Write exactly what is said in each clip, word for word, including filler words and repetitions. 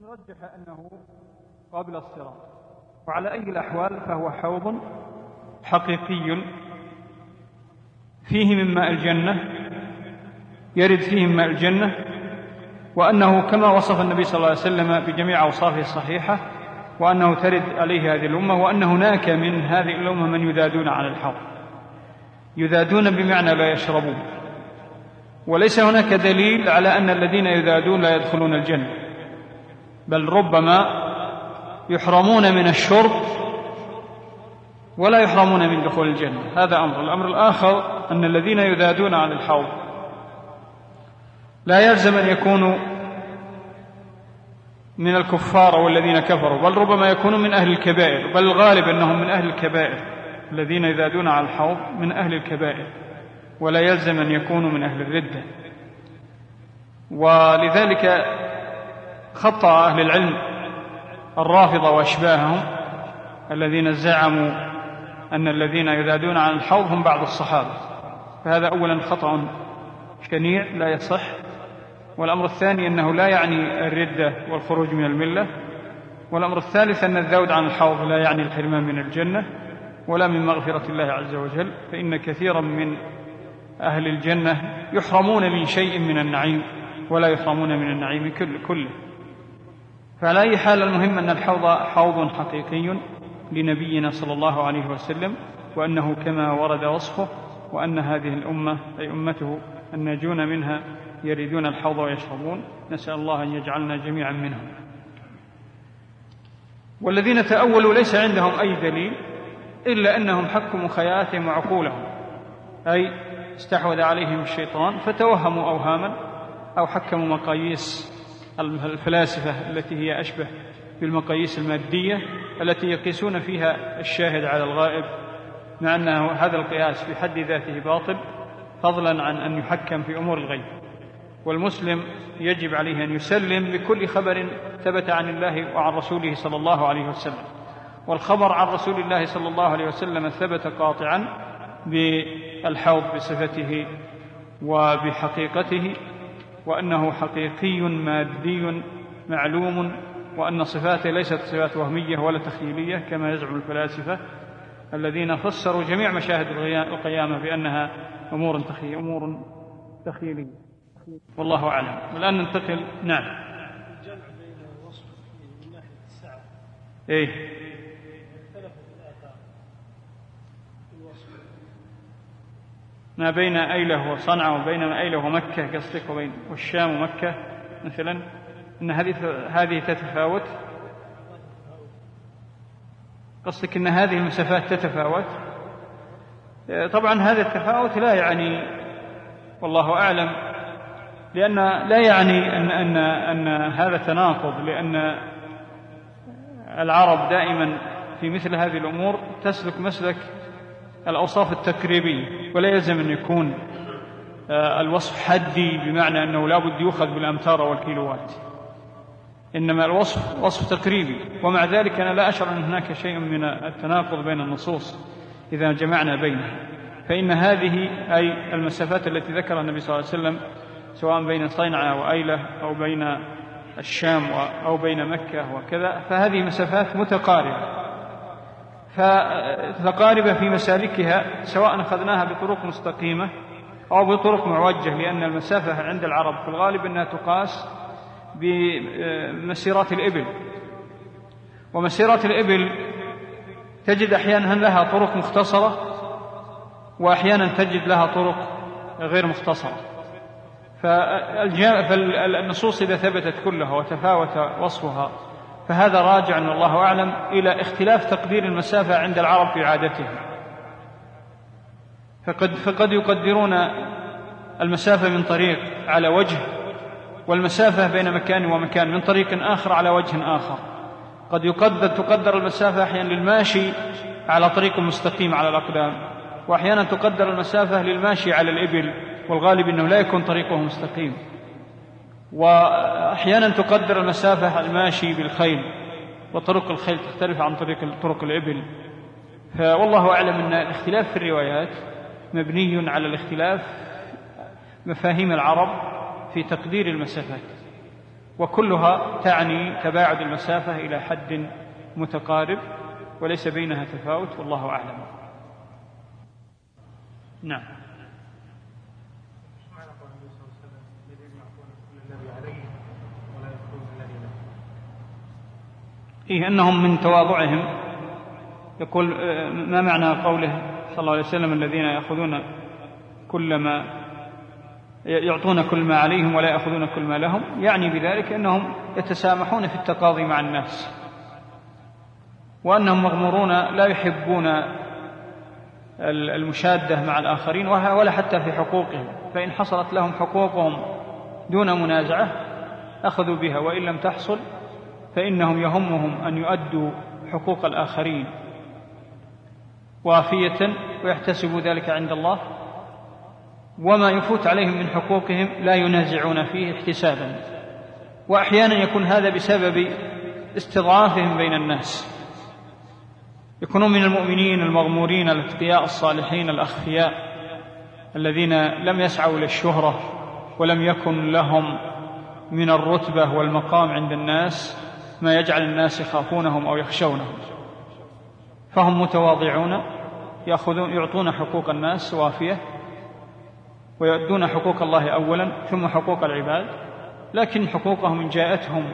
رجح أنه قبل الصراط. وعلى أي الأحوال فهو حوض حقيقي فيه من ماء الجنة، يرد فيه من ماء الجنة، وأنه كما وصف النبي صلى الله عليه وسلم بجميع أوصافه الصحيحة، وأنه ترد عليه هذه الأمة، وأن هناك من هذه الأمة من يذادون على الحوض. يذادون بمعنى لا يشربون، وليس هناك دليل على أن الذين يذادون لا يدخلون الجنة، بل ربما يحرمون من الشرب ولا يحرمون من دخول الجنة. هذا أمر. الأمر الآخر أن الذين يذادون على الحوض لا يلزم أن يكونوا من الكفار أو الذين كفروا، بل ربما يكونوا من أهل الكبائر، بل الغالب أنهم من أهل الكبائر. الذين يذادون على الحوض من أهل الكبائر، ولا يلزم أن يكونوا من أهل الردة. ولذلك خطأ أهل العلم الرافضة وأشباههم الذين زعموا أن الذين يذادون عن الحوض هم بعض الصحابة، فهذا أولا خطأ شنيع لا يصح. والأمر الثاني أنه لا يعني الردة والخروج من الملة. والأمر الثالث أن الذود عن الحوض لا يعني الحرمان من الجنة ولا من مغفرة الله عز وجل، فإن كثيرا من أهل الجنة يحرمون من شيء من النعيم ولا يحرمون من النعيم كله. فعلى أي حال المهم أن الحوض حوض حقيقي لنبينا صلى الله عليه وسلم، وأنه كما ورد وصفه، وأن هذه الأمة أي أمته الناجون منها يريدون الحوض ويشربون. نسأل الله أن يجعلنا جميعا منهم. والذين تأولوا ليس عندهم أي دليل إلا أنهم حكموا خيالاتهم وعقولهم، أي استحوذ عليهم الشيطان فتوهموا أوهاما أو حكموا مقاييس الفلاسفة التي هي أشبه بالمقاييس المادية التي يقيسون فيها الشاهد على الغائب، مع أن هذا القياس في حد ذاته باطل، فضلا عن أن يحكم في أمور الغيب. والمسلم يجب عليه أن يسلم بكل خبر ثبت عن الله وعن رسوله صلى الله عليه وسلم. والخبر عن رسول الله صلى الله عليه وسلم ثبت قاطعا بالحوض بصفته وبحقيقته، وأنه حقيقي مادي معلوم، وأن صفاته ليست صفات وهمية ولا تخيلية كما يزعم الفلاسفة الذين فسروا جميع مشاهد القيامة بأنها أمور أمور تخيلية. والله أعلم. والآن ننتقل. نعم. الجمع بين الوصف من ناحية السعة. إيه. اختلف في الآثار. الوصف. ما بين أيلة وصنعاء وبين أيلة ومكة قصدك، وبين والشام ومكة مثلا، إن هذه هذه تتفاوت. قصدك إن هذه المسافات تتفاوت. طبعا هذا التفاوت لا يعني، والله أعلم، لأن لا يعني أن أن أن هذا تناقض، لأن العرب دائما في مثل هذه الأمور تسلك مسلك الأوصاف التقريبية، ولا يلزم أن يكون الوصف حدي بمعنى أنه لا بد يؤخذ بالأمتار والكيلوات، إنما الوصف وصف تقريبي. ومع ذلك أنا لا أشعر أن هناك شيء من التناقض بين النصوص إذا جمعنا بينها، فإن هذه أي المسافات التي ذكرها النبي صلى الله عليه وسلم سواء بين صنعاء وأيلة أو بين الشام أو بين مكة وكذا، فهذه مسافات متقاربة، فتقاربة في مسالكها، سواء أخذناها بطرق مستقيمة أو بطرق معوجة، لأن المسافة عند العرب في الغالب أنها تقاس بمسيرات الإبل، ومسيرات الإبل تجد أحيانا لها طرق مختصرة وأحيانا تجد لها طرق غير مختصرة. فالنصوص إذا ثبتت كلها وتفاوت وصفها فهذا راجع والله أعلم إلى اختلاف تقدير المسافة عند العرب في عادتهم. فقد, فقد يقدرون المسافة من طريق على وجه، والمسافة بين مكان ومكان من طريق آخر على وجه آخر. قد يقدر تقدر المسافة أحيانا للماشي على طريق مستقيم على الأقدام، وأحيانا تقدر المسافة للماشي على الإبل، والغالب أنه لا يكون طريقه مستقيم. وأحيانا تقدر المسافة الماشي بالخيل، وطرق الخيل تختلف عن طريق طرق الإبل. فوالله أعلم أن الاختلاف في الروايات مبني على الاختلاف مفاهيم العرب في تقدير المسافات. وكلها تعني تباعد المسافة إلى حد متقارب وليس بينها تفاوت، والله أعلم. نعم. إيه أنهم من تواضعهم، يقول ما معنى قوله صلى الله عليه وسلم الذين يأخذون كل ما يعطون كل ما عليهم ولا يأخذون كل ما لهم، يعني بذلك أنهم يتسامحون في التقاضي مع الناس، وأنهم مغمورون لا يحبون المشادة مع الآخرين ولا حتى في حقوقهم، فإن حصلت لهم حقوقهم دون منازعة أخذوا بها، وإن لم تحصل فإنهم يهمهم أن يؤدوا حقوق الآخرين وافية ويحتسبوا ذلك عند الله، وما يفوت عليهم من حقوقهم لا ينازعون فيه احتسابا. وأحيانا يكون هذا بسبب استضعافهم بين الناس، يكونون من المؤمنين المغمورين الاتقياء الصالحين الأخفياء الذين لم يسعوا للشهرة ولم يكن لهم من الرتبة والمقام عند الناس ما يجعل الناس يخافونهم أو يخشونهم، فهم متواضعون يأخذون يعطون حقوق الناس وافية ويؤدون حقوق الله أولا ثم حقوق العباد، لكن حقوقهم إن جاءتهم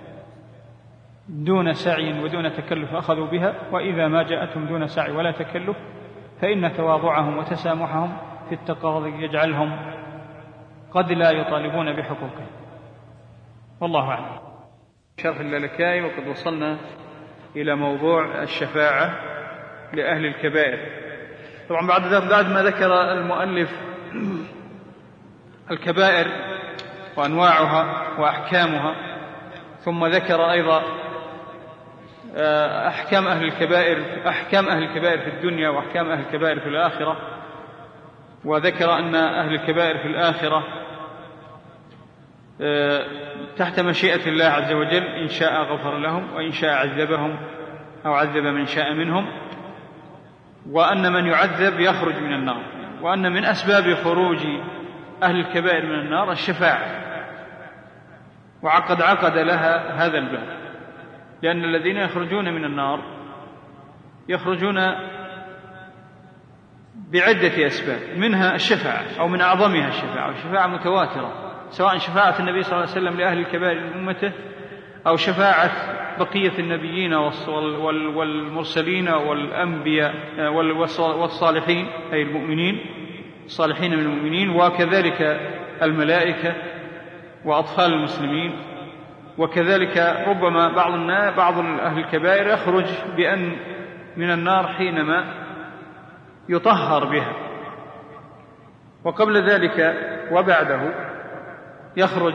دون سعي ودون تكلف أخذوا بها، وإذا ما جاءتهم دون سعي ولا تكلف فإن تواضعهم وتسامحهم في التقاضي يجعلهم قد لا يطالبون بحقوقهم، والله أعلم. شرح اللالكائي، وقد وصلنا إلى موضوع الشفاعة لأهل الكبائر. طبعا بعد ذلك بعد ما ذكر المؤلف الكبائر وأنواعها وأحكامها، ثم ذكر أيضا أحكام أهل الكبائر أحكام أهل الكبائر في الدنيا وأحكام أهل الكبائر في الآخرة، وذكر أن أهل الكبائر في الآخرة تحت مشيئة الله عز وجل، إن شاء غفر لهم وإن شاء عذبهم أو عذب من شاء منهم، وأن من يعذب يخرج من النار، وأن من أسباب خروج أهل الكبائر من النار الشفاعة، وعقد عقد لها هذا الباب، لأن الذين يخرجون من النار يخرجون بعدة أسباب، منها الشفاعة أو من أعظمها الشفاعة، والشفاعة متواترة، سواء شفاعة النبي صلى الله عليه وسلم لأهل الكبائر من أمته أو شفاعة بقية النبيين والمرسلين والأنبياء والصالحين أي المؤمنين الصالحين من المؤمنين، وكذلك الملائكة وأطفال المسلمين، وكذلك ربما بعض الناس بعض أهل الكبائر يخرج بأن من النار حينما يطهر بها، وقبل ذلك وبعده يخرج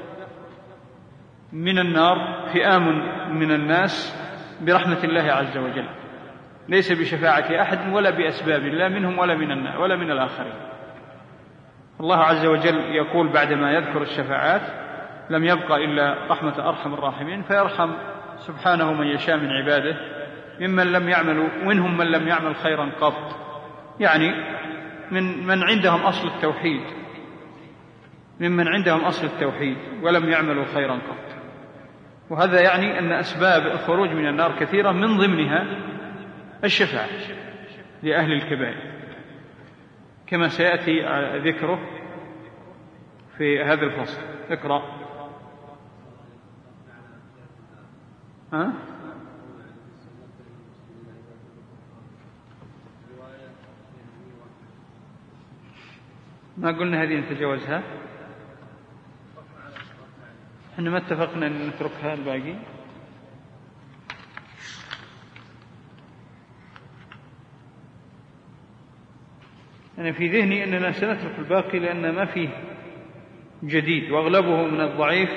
من النار فئام من الناس برحمة الله عز وجل، ليس بشفاعة أحد ولا بأسباب لا منهم ولا من النار ولا من الآخرين. الله عز وجل يقول بعدما يذكر الشفاعات: لم يبق إلا رحمة أرحم الراحمين، فيرحم سبحانه من يشاء من عباده ممن لم يعملوا منهم من لم يعمل خيرا قط، يعني من من عندهم أصل التوحيد ممن عندهم أصل التوحيد ولم يعملوا خيرا قط. وهذا يعني أن أسباب الخروج من النار كثيرة، من ضمنها الشفاعة لأهل الكبائر كما سيأتي ذكره في هذا الفصل. اقرأ. ها؟ ما قلنا هذه نتجاوزها؟ احنا ما اتفقنا أن نتركها الباقي. أنا في ذهني أننا سنترك الباقي لأن ما فيه جديد وأغلبه من الضعيف،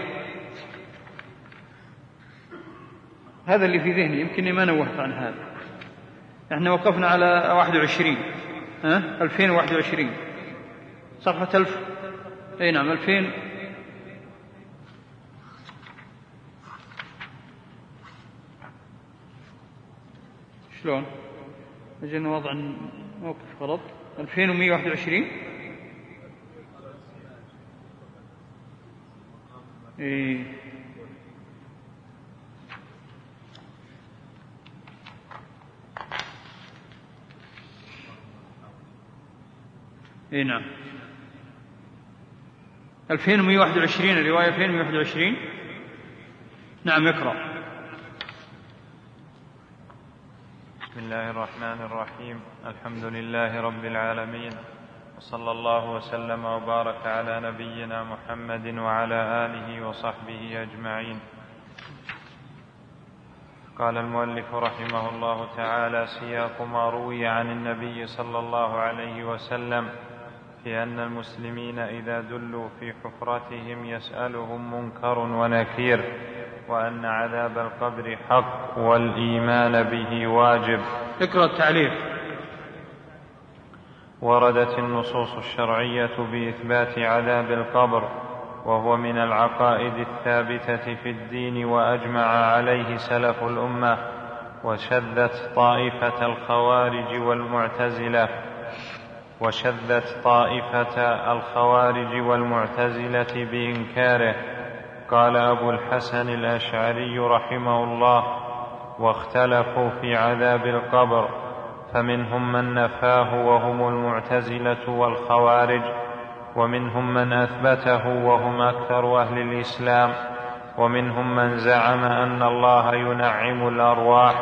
هذا اللي في ذهني، يمكنني ما نوهت عن هذا. احنا وقفنا على واحد وعشرين ها ألفين وواحد وعشرين صفحة ألف أي نعم ألفين شلون أجلنا وضع موقف غلط. ألفين ومئة وواحد وعشرين إيه إيه نعم. ألفين ومئة وواحد وعشرين، الرواية ألفين ومئة وواحد وعشرين. نعم اقرأ. بسم الله الرحمن الرحيم. الحمد لله رب العالمين، وصلى الله وسلم وبارك على نبينا محمد وعلى آله وصحبه أجمعين. قال المؤلف رحمه الله تعالى: سياق ما روي عن النبي صلى الله عليه وسلم في أن المسلمين إذا دلوا في حفرتهم يسألهم منكر ونكير، وأن عذاب القبر حق والإيمان به واجب. اقرأ التعليق. وردت النصوص الشرعية بإثبات عذاب القبر، وهو من العقائد الثابتة في الدين، وأجمع عليه سلف الأمة، وشذت طائفة الخوارج والمعتزلة وشذت طائفة الخوارج والمعتزلة بإنكاره. قال أبو الحسن الأشعري رحمه الله: واختلفوا في عذاب القبر، فمنهم من نفاه وهم المعتزلة والخوارج، ومنهم من أثبته وهم أكثر أهل الإسلام، ومنهم من زعم أن الله ينعم الأرواح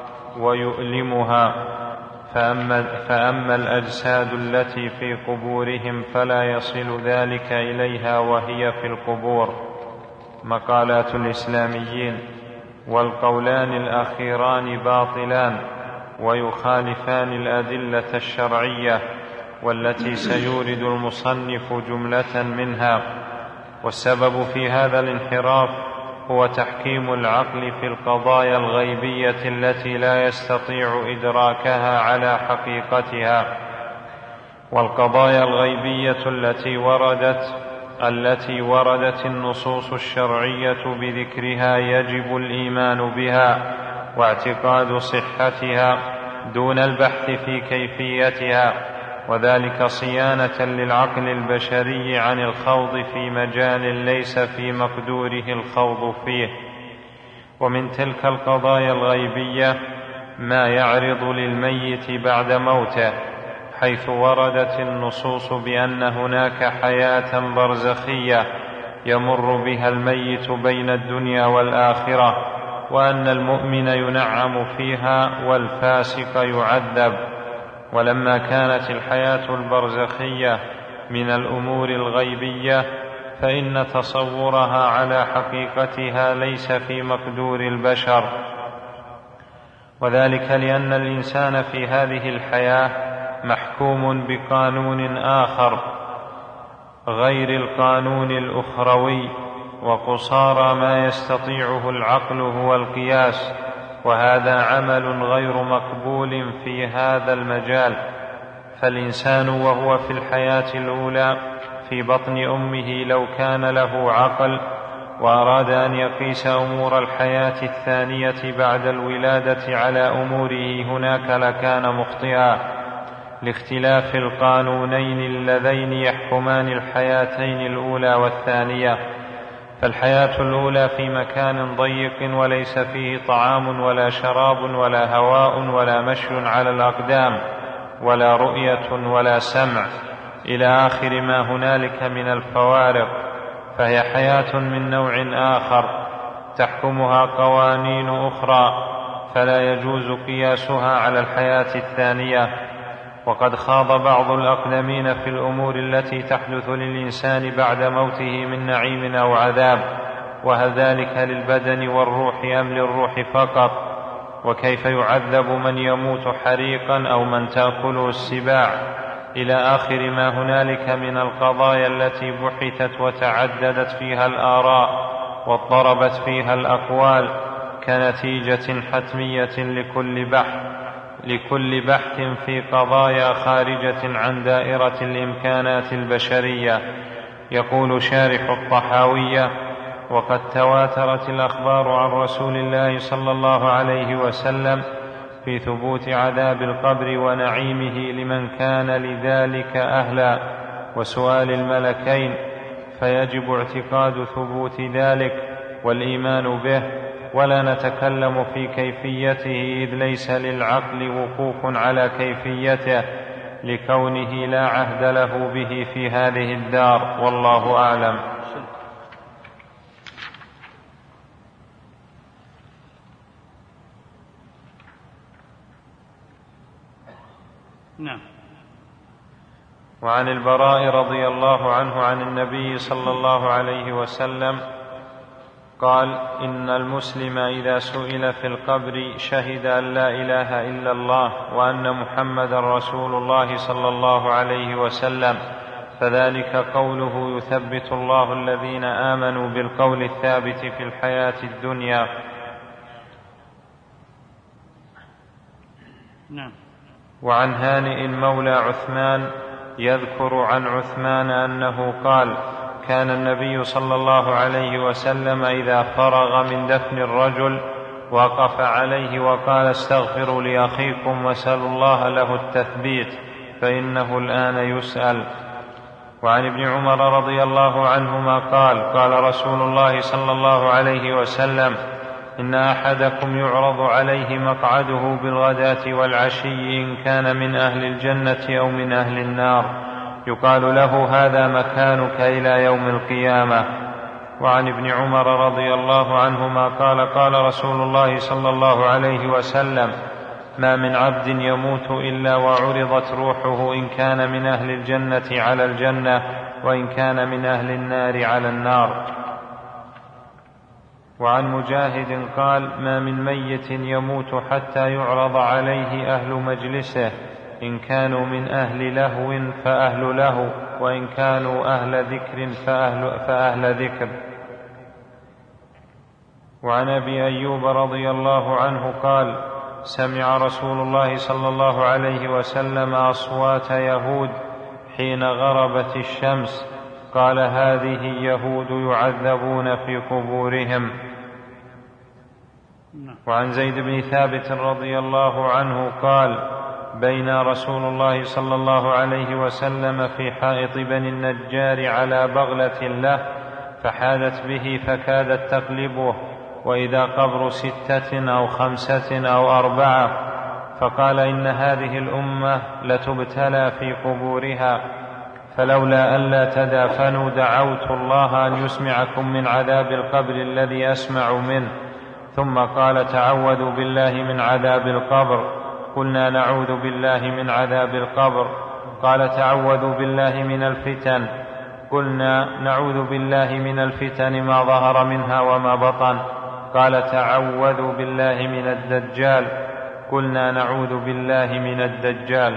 ويؤلمها، فأما, فأما الأجساد التي في قبورهم فلا يصل ذلك إليها وهي في القبور. مقالات الإسلاميين. والقولان الأخيران باطلان، ويخالفان الأدلة الشرعية، والتي سيورد المصنف جملة منها. والسبب في هذا الانحراف هو تحكيم العقل في القضايا الغيبية التي لا يستطيع إدراكها على حقيقتها. والقضايا الغيبية التي وردت التي وردت النصوص الشرعية بذكرها يجب الإيمان بها واعتقاد صحتها دون البحث في كيفيتها، وذلك صيانة للعقل البشري عن الخوض في مجال ليس في مقدوره الخوض فيه. ومن تلك القضايا الغيبية ما يعرض للميت بعد موته، حيث وردت النصوص بأن هناك حياة برزخية يمر بها الميت بين الدنيا والآخرة، وأن المؤمن ينعم فيها والفاسق يعذب. ولما كانت الحياة البرزخية من الأمور الغيبية، فإن تصورها على حقيقتها ليس في مقدور البشر، وذلك لأن الإنسان في هذه الحياة محكوم بقانون آخر غير القانون الأخروي، وقصارى ما يستطيعه العقل هو القياس، وهذا عمل غير مقبول في هذا المجال. فالإنسان وهو في الحياة الأولى في بطن أمه لو كان له عقل وأراد أن يقيس أمور الحياة الثانية بعد الولادة على أموره هناك لكان مخطئا، لاختلاف القانونين اللذين يحكمان الحياتين الأولى والثانية. فالحياة الأولى في مكان ضيق وليس فيه طعام ولا شراب ولا هواء ولا مشي على الأقدام ولا رؤية ولا سمع إلى آخر ما هنالك من الفوارق، فهي حياة من نوع آخر تحكمها قوانين أخرى، فلا يجوز قياسها على الحياة الثانية. وقد خاض بعض الأقدمين في الأمور التي تحدث للإنسان بعد موته من نعيم أو عذاب، وهل ذلك للبدن والروح أم للروح فقط؟ وكيف يعذب من يموت حريقا أو من تأكله السباع، إلى آخر ما هنالك من القضايا التي بحثت وتعددت فيها الآراء واضطربت فيها الأقوال، كنتيجة حتمية لكل بحث لكل بحث في قضايا خارجة عن دائرة الإمكانات البشرية. يقول شارح الطحاوية: وقد تواترت الأخبار عن رسول الله صلى الله عليه وسلم في ثبوت عذاب القبر ونعيمه لمن كان لذلك أهلا، وسؤال الملكين، فيجب اعتقاد ثبوت ذلك والإيمان به، ولا نتكلم في كيفيته إذ ليس للعقل وقوف على كيفيته، لكونه لا عهد له به في هذه الدار، والله أعلم. نعم. وعن البراء رضي الله عنه عن النبي صلى الله عليه وسلم قال: إن المسلم إذا سئل في القبر شهد أن لا إله إلا الله وأن محمدا رسول الله صلى الله عليه وسلم، فذلك قوله يثبت الله الذين آمنوا بالقول الثابت في الحياة الدنيا. نعم. وعن هانئ مولى عثمان يذكر عن عثمان أنه قال: كان النبي صلى الله عليه وسلم إذا فرغ من دفن الرجل وقف عليه وقال: استغفروا لأخيكم واسألوا الله له التثبيت فإنه الآن يسأل. وعن ابن عمر رضي الله عنهما قال: قال رسول الله صلى الله عليه وسلم: إن أحدكم يعرض عليه مقعده بالغداة والعشي إن كان من أهل الجنة أو من أهل النار، يقال له: هذا مكانك إلى يوم القيامة. وعن ابن عمر رضي الله عنهما قال: قال رسول الله صلى الله عليه وسلم: ما من عبد يموت إلا وعرضت روحه إن كان من أهل الجنة على الجنة وإن كان من أهل النار على النار. وعن مجاهد قال: ما من ميت يموت حتى يعرض عليه أهل مجلسه إن كانوا من أهل لهو فأهل له وإن كانوا أهل ذكر فأهل, فأهل ذكر. وعن أبي أيوب رضي الله عنه قال: سمع رسول الله صلى الله عليه وسلم أصوات يهود حين غربت الشمس، قال: هذه يهود يعذبون في قبورهم. وعن زيد بن ثابت رضي الله عنه قال: بين رسول الله صلى الله عليه وسلم في حائط بني النجار على بغلة له فحادت به فكادت تقلبه، وإذا قبر ستة أو خمسة أو أربعة، فقال: إن هذه الأمة لتبتلى في قبورها، فلولا ألا تدافنوا دعوت الله أن يسمعكم من عذاب القبر الذي أسمع منه. ثم قال: تعوذوا بالله من عذاب القبر. قلنا: نعوذ بالله من عذاب القبر. قال: تعوذوا بالله من الفتن. قلنا: نعوذ بالله من الفتن ما ظهر منها وما بطن. قال: تعوذوا بالله من الدجال. قلنا: نعوذ بالله من الدجال.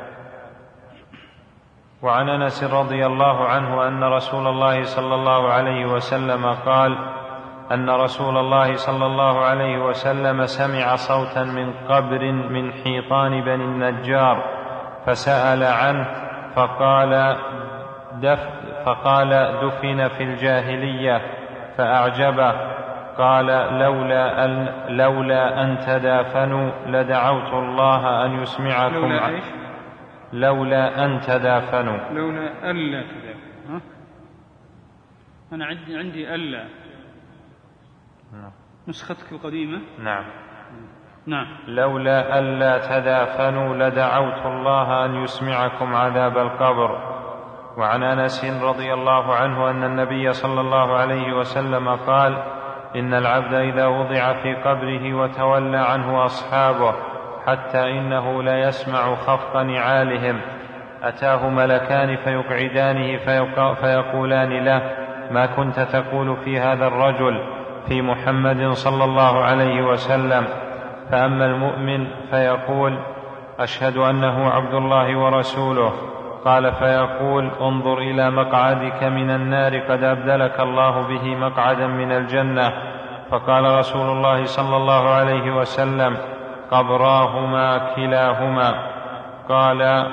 وعن أنس رضي الله عنه أن رسول الله صلى الله عليه وسلم قال: أن رسول الله صلى الله عليه وسلم سمع صوتا من قبر من حيطان بني النجار فسأل عنه فقال دف فقال دفن في الجاهلية فأعجبه. قال: لولا أن, لولا أن تدافنوا لدعوت الله أن يسمعكم. لولا إيش؟ لولا أن تدافنوا. لولا ألا تدافنوا. أنا عندي عندي ألا. نعم. نسختك القديمة. نعم. نعم. لولا ألا تدافنوا لدعوت الله أن يسمعكم عذاب القبر. وعن أنس رضي الله عنه أن النبي صلى الله عليه وسلم قال: إن العبد إذا وضع في قبره وتولى عنه أصحابه حتى إنه لا يسمع خفق نعالهم أتاه ملكان فيقعدانه فيقولان له: ما كنت تقول في هذا الرجل في محمد صلى الله عليه وسلم؟ فأما المؤمن فيقول: أشهد أنه عبد الله ورسوله. قال: فيقول: انظر إلى مقعدك من النار قد أبدلك الله به مقعدا من الجنة. فقال رسول الله صلى الله عليه وسلم: قبراهما كلاهما. قال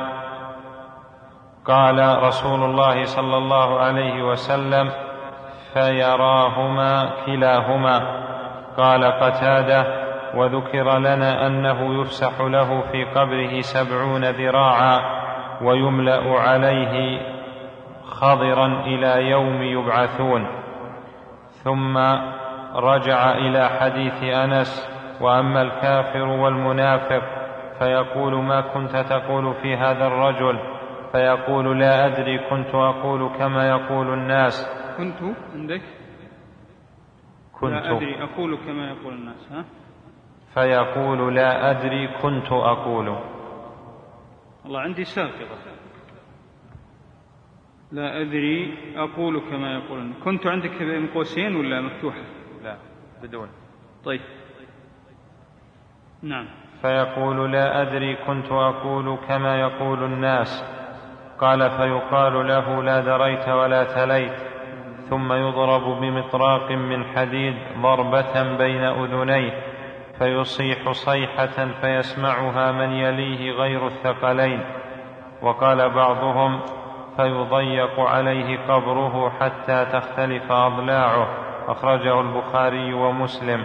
قال رسول الله صلى الله عليه وسلم: فيراهما كلاهما. قال قتادة: وذكر لنا أنه يفسح له في قبره سبعون ذراعا ويملأ عليه خضرا إلى يوم يبعثون. ثم رجع إلى حديث أنس: وأما الكافر والمنافق فيقول ما كنت تقول في هذا الرجل؟ فيقول لا أدري، كنت أقول كما يقول الناس. كنت عندك كنت لا أدري أقول كما يقول الناس. ها؟ فيقول لا أدري كنت أقول. الله عندي ساقطة، لا أدري أقول كما يقول الناس. كنت عندك بين قوسين ولا مفتوحة؟ لا بدون. طيب نعم. فيقول لا أدري كنت أقول كما يقول الناس. قال فيقال له لا دريت ولا تليت، ثم يضرب بمطراق من حديد ضربة بين أذنيه فيصيح صيحة فيسمعها من يليه غير الثقلين. وقال بعضهم فيضيق عليه قبره حتى تختلف أضلاعه. أخرجه البخاري ومسلم.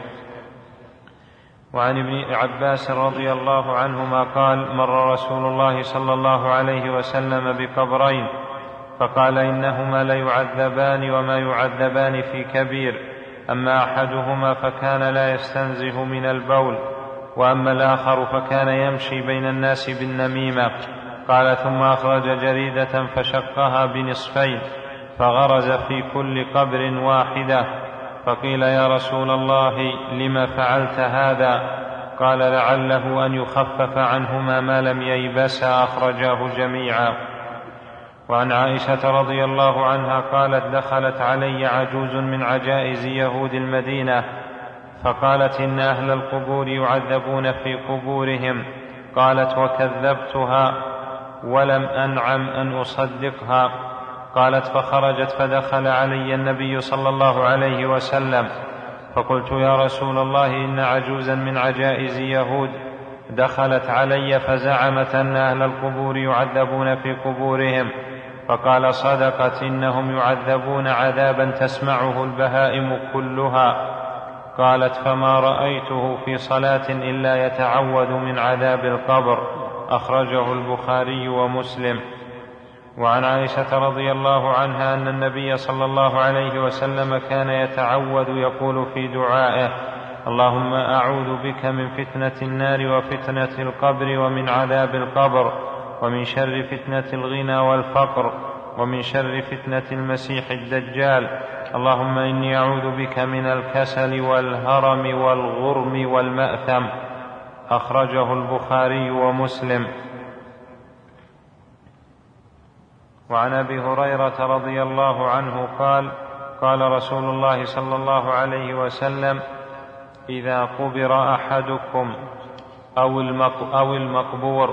وعن ابن عباس رضي الله عنهما قال مر رسول الله صلى الله عليه وسلم بقبرين فقال إنهما ليعذبان وما يعذبان في كبير، أما أحدهما فكان لا يستنزه من البول، وأما الآخر فكان يمشي بين الناس بالنميمة. قال ثم أخرج جريدة فشقها بنصفين فغرز في كل قبر واحدة. فقيل يا رسول الله لم فعلت هذا؟ قال لعله أن يخفف عنهما ما لم ييبسا. أخرجاه جميعا. وعن عائشة رضي الله عنها قالت دخلت علي عجوز من عجائز يهود المدينة فقالت إن أهل القبور يعذبون في قبورهم. قالت وكذبتها ولم أنعم أن أصدقها. قالت فخرجت فدخل علي النبي صلى الله عليه وسلم فقلت يا رسول الله إن عجوزا من عجائز يهود دخلت علي فزعمت أن أهل القبور يعذبون في قبورهم. فقال صدقت إنهم يعذبون عذابا تسمعه البهائم كلها. قالت فما رأيته في صلاة إلا يتعوذ من عذاب القبر. أخرجه البخاري ومسلم. وعن عائشة رضي الله عنها أن النبي صلى الله عليه وسلم كان يتعوذ يقول في دعائه اللهم أعوذ بك من فتنة النار وفتنة القبر ومن عذاب القبر ومن شر فتنة الغنى والفقر ومن شر فتنة المسيح الدجال. اللهم إني أعوذ بك من الكسل والهرم والغرم والمأثم. أخرجه البخاري ومسلم. وعن أبي هريرة رضي الله عنه قال قال رسول الله صلى الله عليه وسلم إذا قبر أحدكم أو المقبور.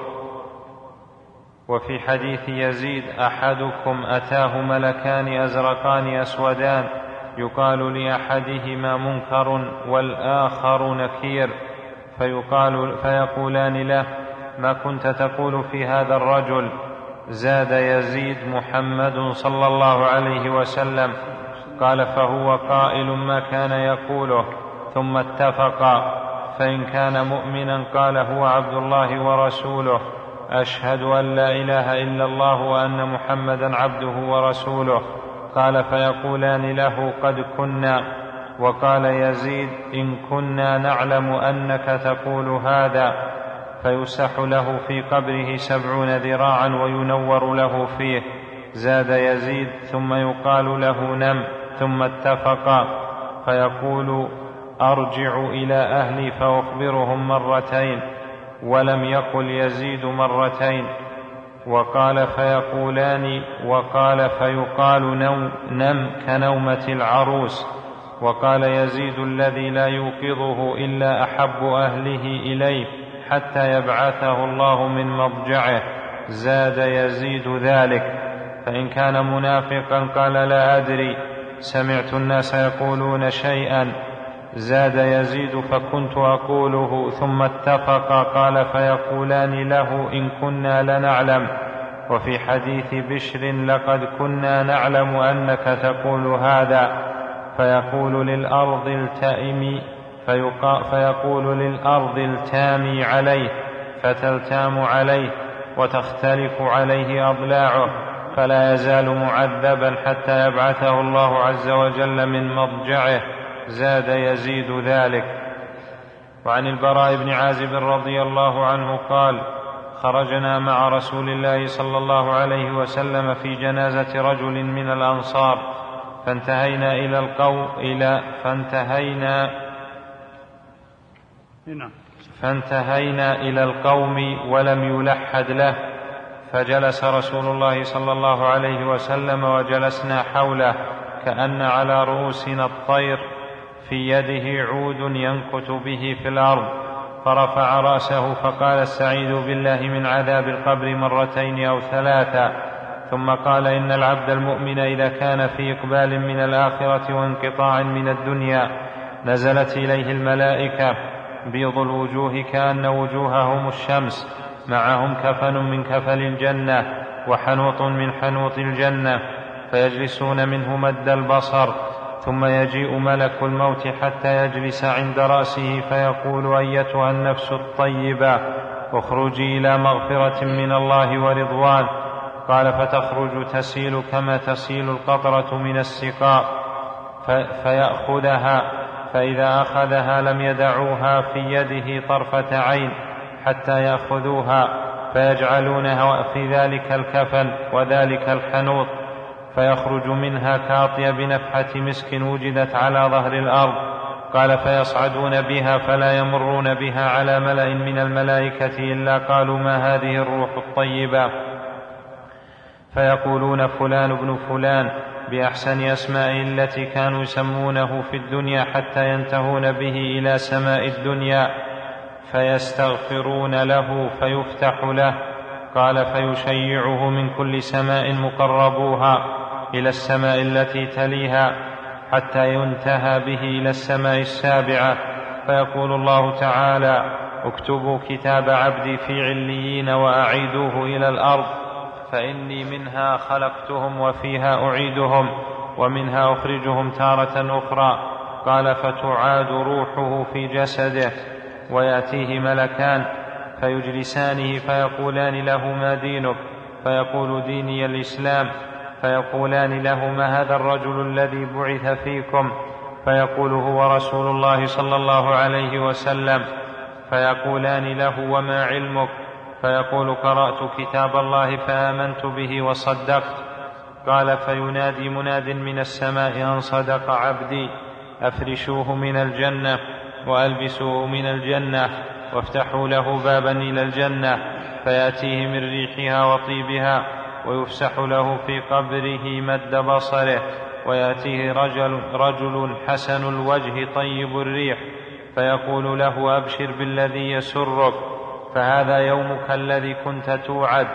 وفي حديث يزيد أحدكم أتاه ملكان أزرقان أسودان يقال لأحدهما منكر والآخر نكير فيقال فيقولان له ما كنت تقول في هذا الرجل؟ زاد يزيد محمد صلى الله عليه وسلم. قال فهو قائل ما كان يقوله. ثم اتفقا فإن كان مؤمنا قال هو عبد الله ورسوله أشهد أن لا إله إلا الله وأن محمدا عبده ورسوله. قال فيقولان له قد كنا. وقال يزيد إن كنا نعلم أنك تقول هذا. فيسح له في قبره سبعون ذراعا وينور له فيه. زاد يزيد ثم يقال له نم. ثم اتفقا فيقول أرجع إلى أهلي فأخبرهم مرتين. ولم يقل يزيد مرتين. وقال فيقولان وقال فيقال نوم نم كنومة العروس. وقال يزيد الذي لا يوقظه إلا أحب أهله إليه حتى يبعثه الله من مضجعه. زاد يزيد ذلك. فإن كان منافقا قال لا أدري سمعت الناس يقولون شيئا. زاد يزيد فكنت أقوله. ثم اتفق قال فيقولان له إن كنا لنعلم. وفي حديث بشر لقد كنا نعلم أنك تقول هذا. فيقول للأرض التئمي فيقول للأرض التامي عليه فتلتام عليه وتختلف عليه أضلاعه فلا يزال معذبا حتى يبعثه الله عز وجل من مضجعه. زاد يزيد ذلك. وعن البراء بن عازب رضي الله عنه قال: خرجنا مع رسول الله صلى الله عليه وسلم في جنازة رجل من الأنصار فانتهينا إلى القوم إلى فانتهينا فانتهينا إلى القوم ولم يلحد له، فجلس رسول الله صلى الله عليه وسلم وجلسنا حوله كأن على رؤوسنا الطير، في يده عود ينكت به في الأرض، فرفع رأسه فقال: استعيذ بالله من عذاب القبر مرتين أو ثلاثا، ثم قال: إن العبد المؤمن إذا كان في إقبال من الآخرة وانقطاع من الدنيا نزلت إليه الملائكة بيض الوجوه كأن وجوههم الشمس، معهم كفن من كفن الجنة وحنوط من حنوط الجنة، فيجلسون منه مد البصر، ثم يجيء ملك الموت حتى يجلس عند رأسه فيقول: أيتها النفس الطيبة اخرجي إلى مغفرة من الله ورضوان. قال: فتخرج تسيل كما تسيل القطرة من السقاء، فيأخذها، فإذا أخذها لم يدعوها في يده طرفة عين حتى يأخذوها، فيجعلونها في ذلك الكفن وذلك الحنوط، فيخرج منها كأطيب نفحة مسك وجدت على ظهر الأرض. قال: فيصعدون بها فلا يمرون بها على ملأ من الملائكة إلا قالوا: ما هذه الروح الطيبة؟ فيقولون: فلان بن فلان، بأحسن أسمائه التي كانوا يسمونه في الدنيا، حتى ينتهون به إلى سماء الدنيا فيستغفرون له فيفتح له. قال: فيشيعه من كل سماء مقربوها إلى السماء التي تليها حتى ينتهى به إلى السماء السابعة، فيقول الله تعالى: اكتبوا كتاب عبدي في عليين وأعيدوه إلى الأرض، فإني منها خلقتهم وفيها أعيدهم ومنها أخرجهم تارة أخرى. قال: فتعاد روحه في جسده، ويأتيه ملكان فيجلسانه فيقولان له: ما دينك؟ فيقول: ديني الإسلام. فيقولان له: ما هذا الرجل الذي بعث فيكم؟ فيقول: هو رسول الله صلى الله عليه وسلم. فيقولان له: وما علمك؟ فيقول: قرأت كتاب الله فآمنت به وصدقت. قال: فينادي مناد من السماء: أن صدق عبدي، أفرشوه من الجنة وألبسوه من الجنة وافتحوا له بابا إلى الجنة، فيأتيه من ريحها وطيبها، ويفسح له في قبره مد بصره، ويأتيه رجل, رجل حسن الوجه طيب الريح، فيقول له: أبشر بالذي يسرك، فهذا يومك الذي كنت توعد.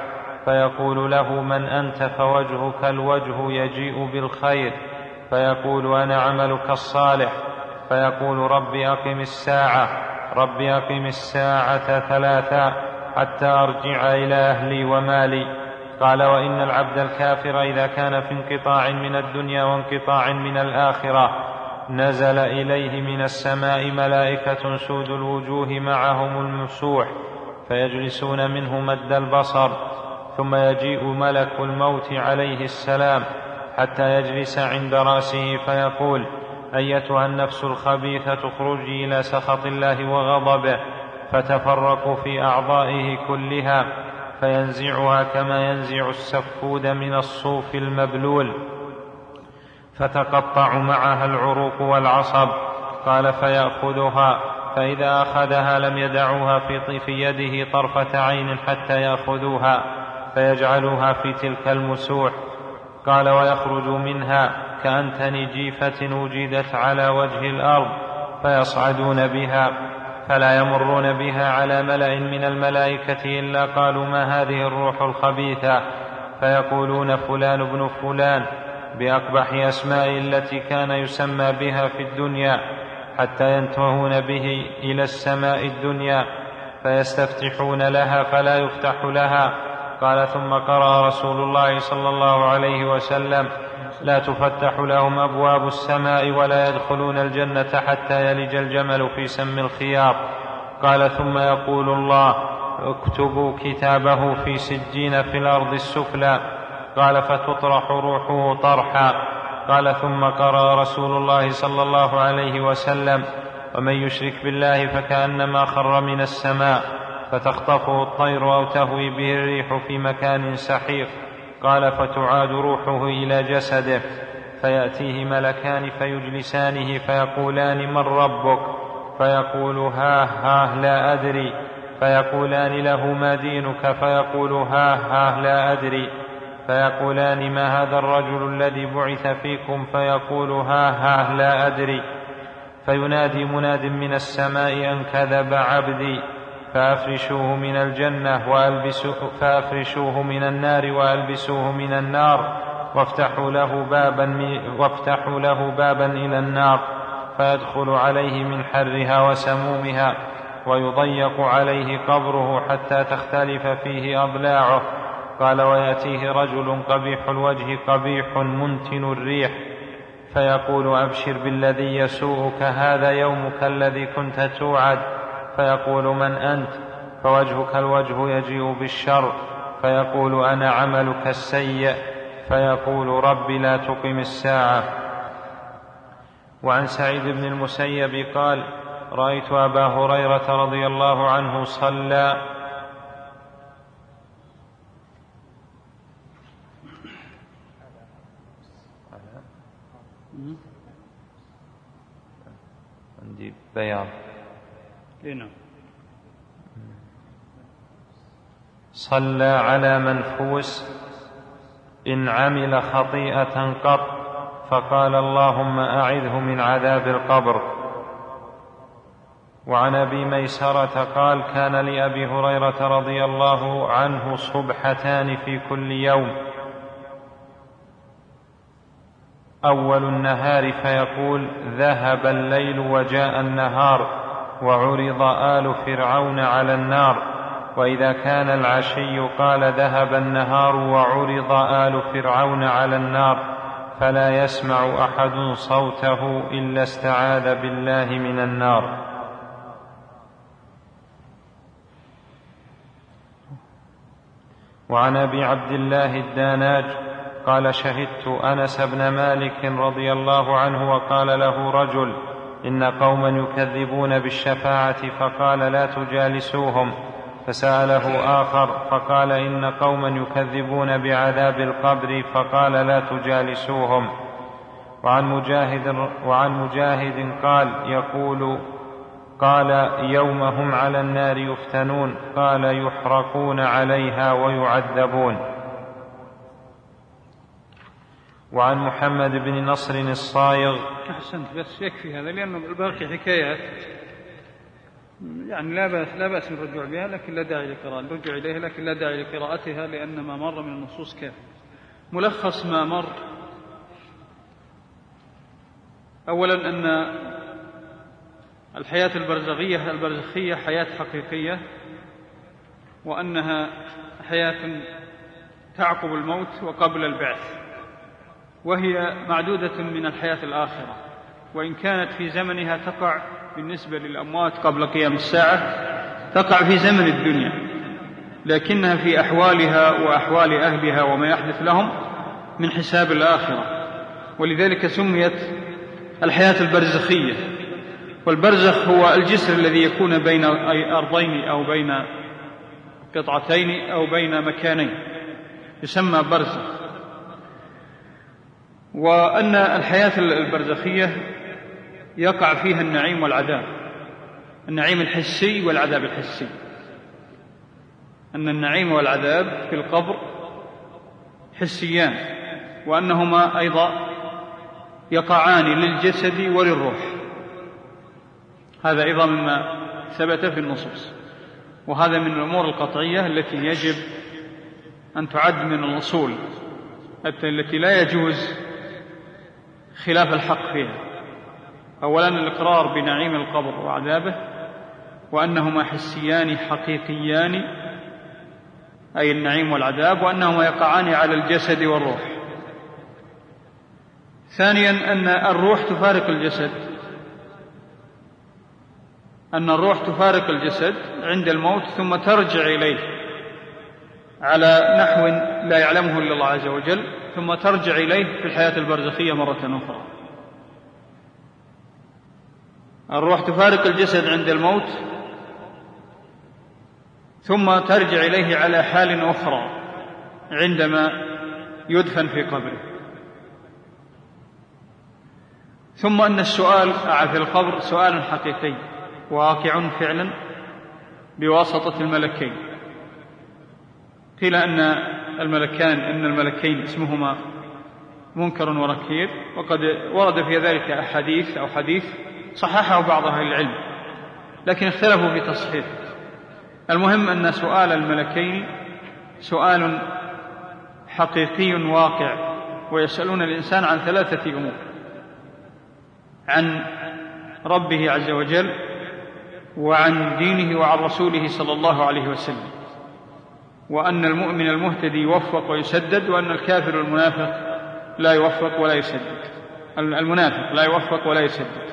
فيقول له: من أنت؟ فوجهك الوجه يجيء بالخير. فيقول: أنا عملك الصالح. فيقول: رب أقم الساعة، رب أقم الساعة ثلاثا حتى أرجع إلى أهلي ومالي. قال: وإن العبد الكافر إذا كان في انقطاع من الدنيا وانقطاع من الآخرة نزل إليه من السماء ملائكة سود الوجوه معهم المسوح، فيجلسون منه مد البصر، ثم يجيء ملك الموت عليه السلام حتى يجلس عند رأسه فيقول: أيتها النفس الخبيثة اخرجي إلى سخط الله وغضبه، فتفرق في أعضائه كلها، فينزعها كما ينزع السفود من الصوف المبلول، فتقطع معها العروق والعصب. قال: فيأخذها، فإذا أخذها لم يدعوها في يده طرفة عين حتى يأخذوها، فيجعلوها في تلك المسوح. قال: ويخرج منها كأنتن جيفة وجدت على وجه الأرض، فيصعدون بها فلا يمرون بها على ملأ من الملائكة إلا قالوا: ما هذه الروح الخبيثة؟ فيقولون: فلان بن فلان، بأقبح أسماء التي كان يسمى بها في الدنيا، حتى ينتهون به إلى السماء الدنيا فيستفتحون لها فلا يفتح لها. قال: ثم قرأ رسول الله صلى الله عليه وسلم: لا تفتح لهم أبواب السماء ولا يدخلون الجنة حتى يلج الجمل في سم الخياط. قال: ثم يقول الله: اكتبوا كتابه في سجين في الأرض السفلى. قال: فتطرح روحه طرحا. قال: ثم قرأ رسول الله صلى الله عليه وسلم: ومن يشرك بالله فكأنما خر من السماء فتخطفه الطير أو تهوي به الريح في مكان سحيق. قال فتعاد روحه إلى جسده فيأتيه ملكان فيجلسانه فيقولان من ربك؟ فيقول ها ها لا أدري. فيقولان له ما دينك؟ فيقول ها ها لا أدري. فيقولان ما هذا الرجل الذي بعث فيكم؟ فيقول ها ها لا أدري. فينادي مناد من السماء أن كذب عبدي فأفرشوه من الجنة وألبسوه فأفرشوه من النار وألبسوه من النار وافتحوا له بابا وافتحوا له بابا إلى النار فيدخل عليه من حرها وسمومها ويضيق عليه قبره حتى تختلف فيه أضلاعه. قال ويأتيه رجل قبيح الوجه قبيح منتن الريح فيقول أبشر بالذي يسوءك هذا يومك الذي كنت توعد. فيقول من أنت؟ فوجهك الوجه يجيء بالشر. فيقول أنا عملك السيء. فيقول رب لا تقم الساعة. وعن سعيد بن المسيب قال رأيت أبا هريرة رضي الله عنه صلى عندي بيان هنا صلى على منفوس إن عمل خطيئة قط فقال اللهم أعذه من عذاب القبر. وعن أبي ميسرة قال كان لأبي هريرة رضي الله عنه صبحتان في كل يوم أول النهار فيقول ذهب الليل وجاء النهار وعرض آل فرعون على النار. وإذا كان العشي قال ذهب النهار وعرض آل فرعون على النار فلا يسمع أحد صوته إلا استعاذ بالله من النار. وعن أبي عبد الله الداناج قال شهدت أنس بن مالك رضي الله عنه وقال له رجل إن قوما يكذبون بالشفاعة فقال لا تجالسوهم. فسأله آخر فقال إن قوما يكذبون بعذاب القبر فقال لا تجالسوهم. وعن مجاهد, وعن مجاهد قال يقول قال يوم هم على النار يفتنون قال يحرقون عليها ويعذبون. وعن محمد بن نصر الصايغ أحسنت بس يكفي هذا لأنه الباقي حكايات يعني لا بأس لا بأس من الرجوع بها لكن لا داعي لقراءة الرجوع إليها لكن لا داعي لقراءتها لأن ما مر من النصوص كافي. ملخص ما مر أولا أن الحياة البرزخية البرزخية حياة حقيقية وأنها حياة تعقب الموت وقبل البعث وهي معدودة من الحياة الآخرة وإن كانت في زمنها تقع بالنسبة للأموات قبل قيام الساعة تقع في زمن الدنيا لكنها في أحوالها وأحوال أهلها وما يحدث لهم من حساب الآخرة ولذلك سميت الحياة البرزخية. والبرزخ هو الجسر الذي يكون بين أرضين أو بين قطعتين أو بين مكانين يسمى برزخ. وأن الحياة البرزخية يقع فيها النعيم والعذاب النعيم الحسي والعذاب الحسي. أن النعيم والعذاب في القبر حسيان وأنهما أيضا يقعان للجسد وللروح. هذا أيضا مما ثبت في النصوص وهذا من الأمور القطعية التي يجب أن تعد من الأصول التي لا يجوز خلاف الحق فيها. أولا الإقرار بنعيم القبر وعذابه وأنهما حسيان حقيقيان أي النعيم والعذاب وأنهما يقعان على الجسد والروح. ثانيا أن الروح تفارق الجسد أن الروح تفارق الجسد عند الموت ثم ترجع إليه على نحو لا يعلمه إلا الله عز وجل ثم ترجع إليه في الحياة البرزخية مرة أخرى. الروح تفارق الجسد عند الموت ثم ترجع إليه على حال أخرى عندما يدفن في قبره. ثم أن السؤال في القبر سؤال حقيقي واقع فعلا بواسطة الملكين. قيل أن الملكان إن الملكين اسمهما منكر ونكير، وقد ورد في ذلك أحاديث أو حديث صححه بعض أهل العلم لكن اختلفوا في تصحيحه. المهم أن سؤال الملكين سؤال حقيقي واقع، ويسألون الإنسان عن ثلاثة أمور: عن ربه عز وجل، وعن دينه، وعن رسوله صلى الله عليه وسلم، وأن المؤمن المهتدي يوفق ويسدد، وأن الكافر المنافق لا يوفق ولا يسدد. المنافق لا يوفق ولا يسدد.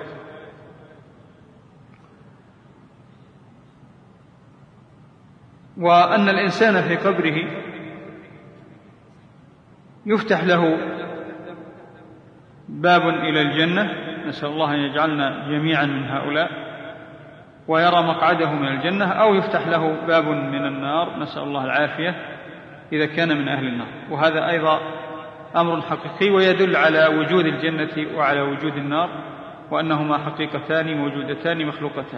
وأن الإنسان في قبره يفتح له باب إلى الجنة، نسأل الله أن يجعلنا جميعا من هؤلاء، ويرى مقعده من الجنة، أو يفتح له باب من النار، نسأل الله العافية إذا كان من أهل النار. وهذا أيضا أمر حقيقي ويدل على وجود الجنة وعلى وجود النار، وأنهما حقيقتان موجودتان مخلوقتان.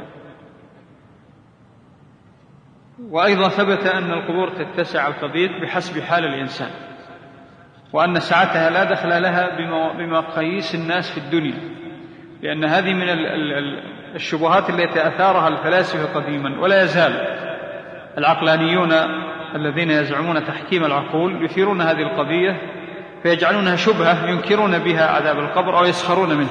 وأيضا ثبت أن القبور تتسع وتضيق بحسب حال الإنسان، وأن سعتها لا دخل لها بمقاييس الناس في الدنيا، لأن هذه من الشبهات التي أثارها الفلاسفة قديما، ولا يزال العقلانيون الذين يزعمون تحكيم العقول يثيرون هذه القضية فيجعلونها شبهة ينكرون بها عذاب القبر أو يسخرون منه.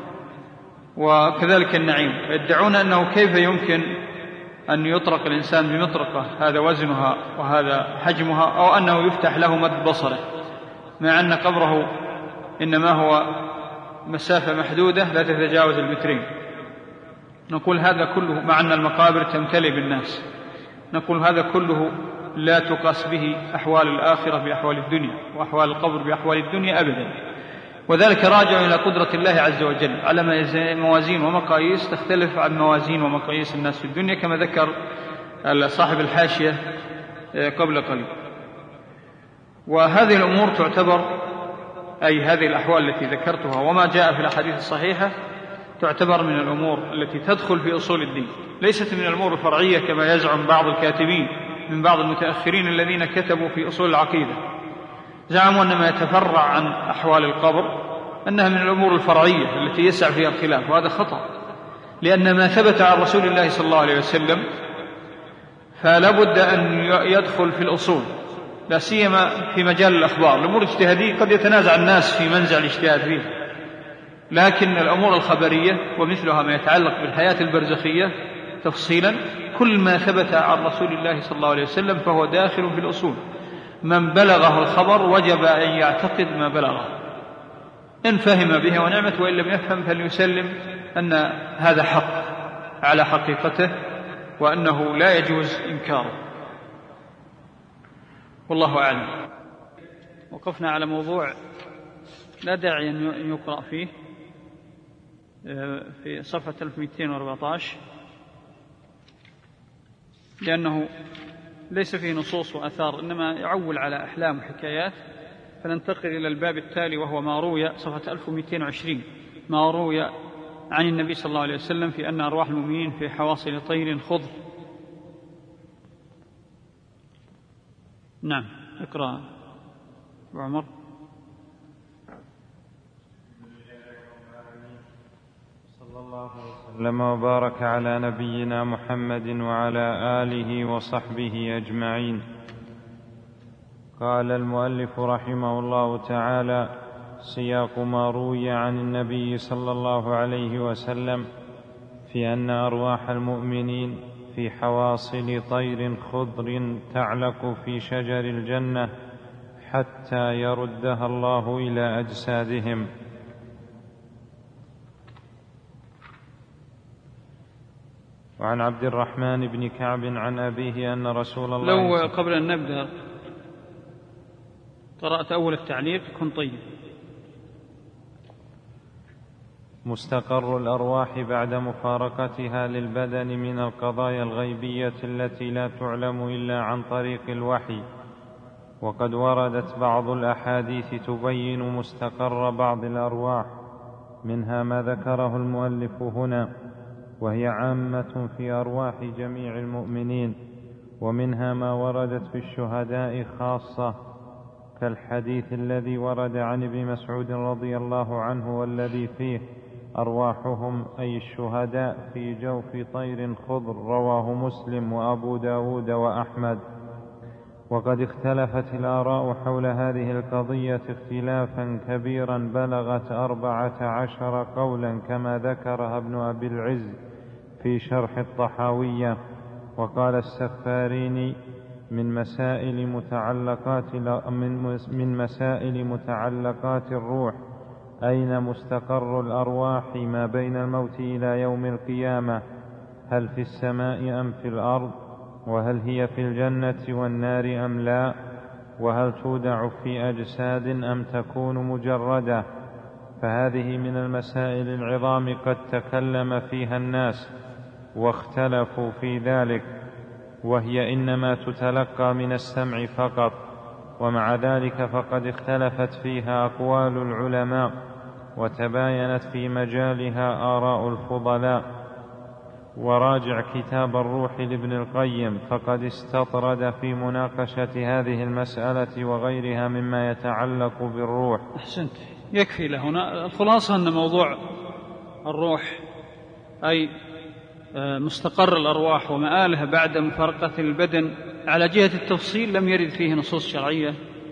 وكذلك النعيم، يدعون أنه كيف يمكن أن يطرق الإنسان بمطرقة هذا وزنها وهذا حجمها، أو أنه يفتح له مد بصره، مع أن قبره إنما هو مسافة محدودة لا تتجاوز المترين. نقول هذا كله، مع أن المقابر تمتلئ بالناس، نقول هذا كله لا تقاس به أحوال الآخرة بأحوال الدنيا، وأحوال القبر بأحوال الدنيا أبدا. وذلك راجع إلى قدرة الله عز وجل على موازين ومقاييس تختلف عن موازين ومقاييس الناس في الدنيا، كما ذكر صاحب الحاشية قبل قليل. وهذه الأمور تعتبر، أي هذه الأحوال التي ذكرتها وما جاء في الأحاديث الصحيحة، تعتبر من الأمور التي تدخل في أصول الدين، ليست من الأمور الفرعية كما يزعم بعض الكاتبين من بعض المتأخرين الذين كتبوا في أصول العقيدة. زعموا أن ما يتفرع عن أحوال القبر أنها من الأمور الفرعية التي يسع فيها الخلاف، وهذا خطأ، لأن ما ثبت عن رسول الله صلى الله عليه وسلم فلا بد أن يدخل في الأصول، لا سيما في مجال الأخبار. الأمور الاجتهادية قد يتنازع الناس في منزع الاجتهاد فيها، لكن الأمور الخبرية ومثلها ما يتعلق بالحياة البرزخية تفصيلا، كل ما ثبت عن رسول الله صلى الله عليه وسلم فهو داخل في الأصول. من بلغه الخبر وجب أن يعتقد ما بلغه، إن فهم به ونعمت، وإن لم يفهم فليسلم أن هذا حق على حقيقته، وأنه لا يجوز إنكاره. والله أعلم. وقفنا على موضوع لا داعي أن يقرأ فيه في صفحة ألف ومئتين وأربعة عشر، لأنه ليس فيه نصوص وأثار، إنما يعول على أحلام وحكايات. فننتقل إلى الباب التالي وهو ما روي، صفحة ألف ومئتين وعشرين، ما روي عن النبي صلى الله عليه وسلم في أن أرواح المؤمنين في حواصل طير خضر. نعم، اقرأ أبو عمر. صلى الله وسلم وبارك على نبينا محمد وعلى آله وصحبه أجمعين. قال المؤلف رحمه الله تعالى: سياق ما روي عن النبي صلى الله عليه وسلم في أن أرواح المؤمنين في حواصل طير خضر تعلق في شجر الجنة حتى يردها الله إلى أجسادهم. وعن عبد الرحمن بن كعب عن أبيه أن رسول الله، لو قبل أن نبدأ قرأت أول التعليق كن طيب. مستقر الأرواح بعد مفارقتها للبدن من القضايا الغيبية التي لا تعلم إلا عن طريق الوحي. وقد وردت بعض الأحاديث تبين مستقر بعض الأرواح، منها ما ذكره المؤلف هنا، وهي عامة في أرواح جميع المؤمنين، ومنها ما وردت في الشهداء خاصة، كالحديث الذي ورد عن ابن مسعود رضي الله عنه والذي فيه أرواحهم أي الشهداء في جوف طير خضر، رواه مسلم وأبو داود وأحمد. وقد اختلفت الآراء حول هذه القضية اختلافا كبيرا بلغت أربعة عشر قولا، كما ذكرها ابن أبي العز في شرح الطحاوية. وقال السفاريني من مسائل متعلقات من مسائل متعلقات الروح: أين مستقر الأرواح ما بين الموت إلى يوم القيامة؟ هل في السماء أم في الأرض؟ وهل هي في الجنة والنار أم لا؟ وهل تودع في أجساد أم تكون مجردة؟ فهذه من المسائل العظام قد تكلم فيها الناس واختلفوا في ذلك، وهي إنما تتلقى من السمع فقط. ومع ذلك فقد اختلفت فيها أقوال العلماء، وتباينت في مجالها آراء الفضلاء. وراجع كتاب الروح لابن القيم، فقد استطرد في مناقشة هذه المسألة وغيرها مما يتعلق بالروح. أحسنت، يكفي لهنا. الخلاصة أن موضوع الروح أي مستقر الأرواح ومآلها بعد مفارقة البدن على جهة التفصيل لم يرد فيه نصوص شرعية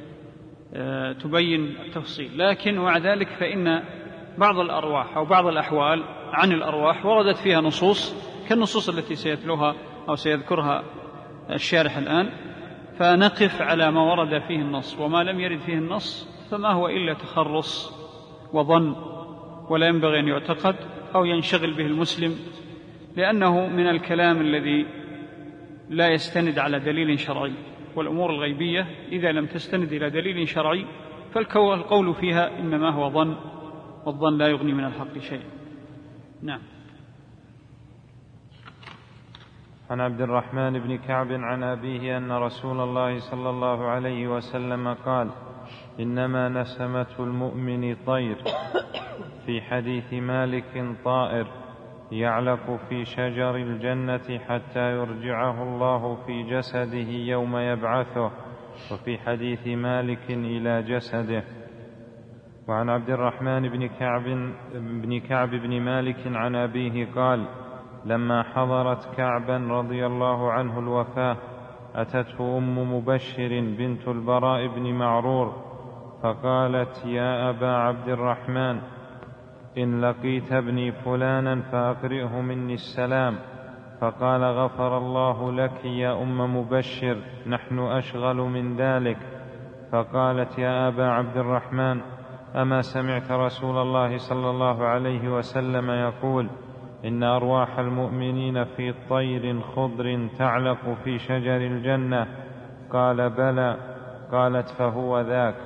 تبين التفصيل، لكن ومع ذلك فإن بعض الأرواح أو بعض الأحوال عن الأرواح وردت فيها نصوص كالنصوص التي سيتلوها أو سيذكرها الشارح الآن، فنقف على ما ورد فيه النص، وما لم يرد فيه النص فما هو إلا تخرص وظن، ولا ينبغي أن يعتقد أو ينشغل به المسلم، لأنه من الكلام الذي لا يستند على دليل شرعي. والأمور الغيبية إذا لم تستند إلى دليل شرعي فالقول فيها إنما هو ظن، والظن لا يغني من الحق شيئا. نعم. عن عبد الرحمن بن كعب عن أبيه أن رسول الله صلى الله عليه وسلم قال: إنما نسمة المؤمن طير. في حديث مالك: طائر يعلق في شجر الجنة حتى يرجعه الله في جسده يوم يبعثه. وفي حديث مالك: إلى جسده. وعن عبد الرحمن بن كعب بن كعب بن مالك عن أبيه قال: لما حضرت كعبا رضي الله عنه الوفاة أتته أم مبشر بنت البراء بن معرور فقالت: يا أبا عبد الرحمن، إن لقيت ابني فلانا فأقرئه مني السلام. فقال: غفر الله لك يا أم مبشر، نحن أشغل من ذلك. فقالت: يا أبا عبد الرحمن، أما سمعت رسول الله صلى الله عليه وسلم يقول: إن أرواح المؤمنين في طير خضر تعلق في شجر الجنة؟ قال: بلى. قالت: فهو ذاك.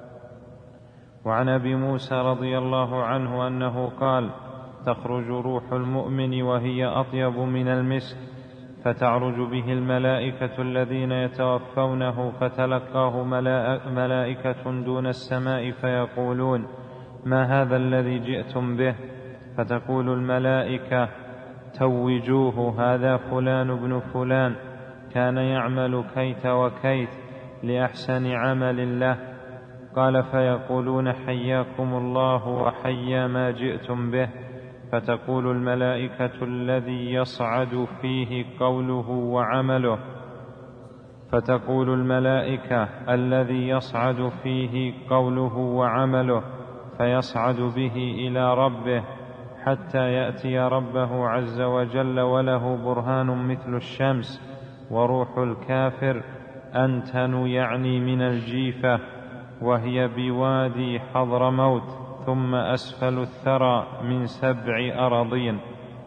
وعن أبي موسى رضي الله عنه أنه قال: تخرج روح المؤمن وهي أطيب من المسك، فتعرج به الملائكة الذين يتوفونه، فتلقاه ملائكة دون السماء فيقولون: ما هذا الذي جئتم به؟ فتقول الملائكة: توجوه، هذا فلان بن فلان، كان يعمل كيت وكيت لأحسن عمل له. قال: فيقولون: حياكم الله وحيا ما جئتم به. فتقول الملائكة: الذي يصعد فيه قوله وعمله فتقول الملائكة: الذي يصعد فيه قوله وعمله، فيصعد به إلى ربه حتى يأتي ربه عز وجل وله برهان مثل الشمس، وروح الكافر أنتن، يعني من الجيفة، وهي بوادي حضرموت، ثم أسفل الثرى من سبع أراضين.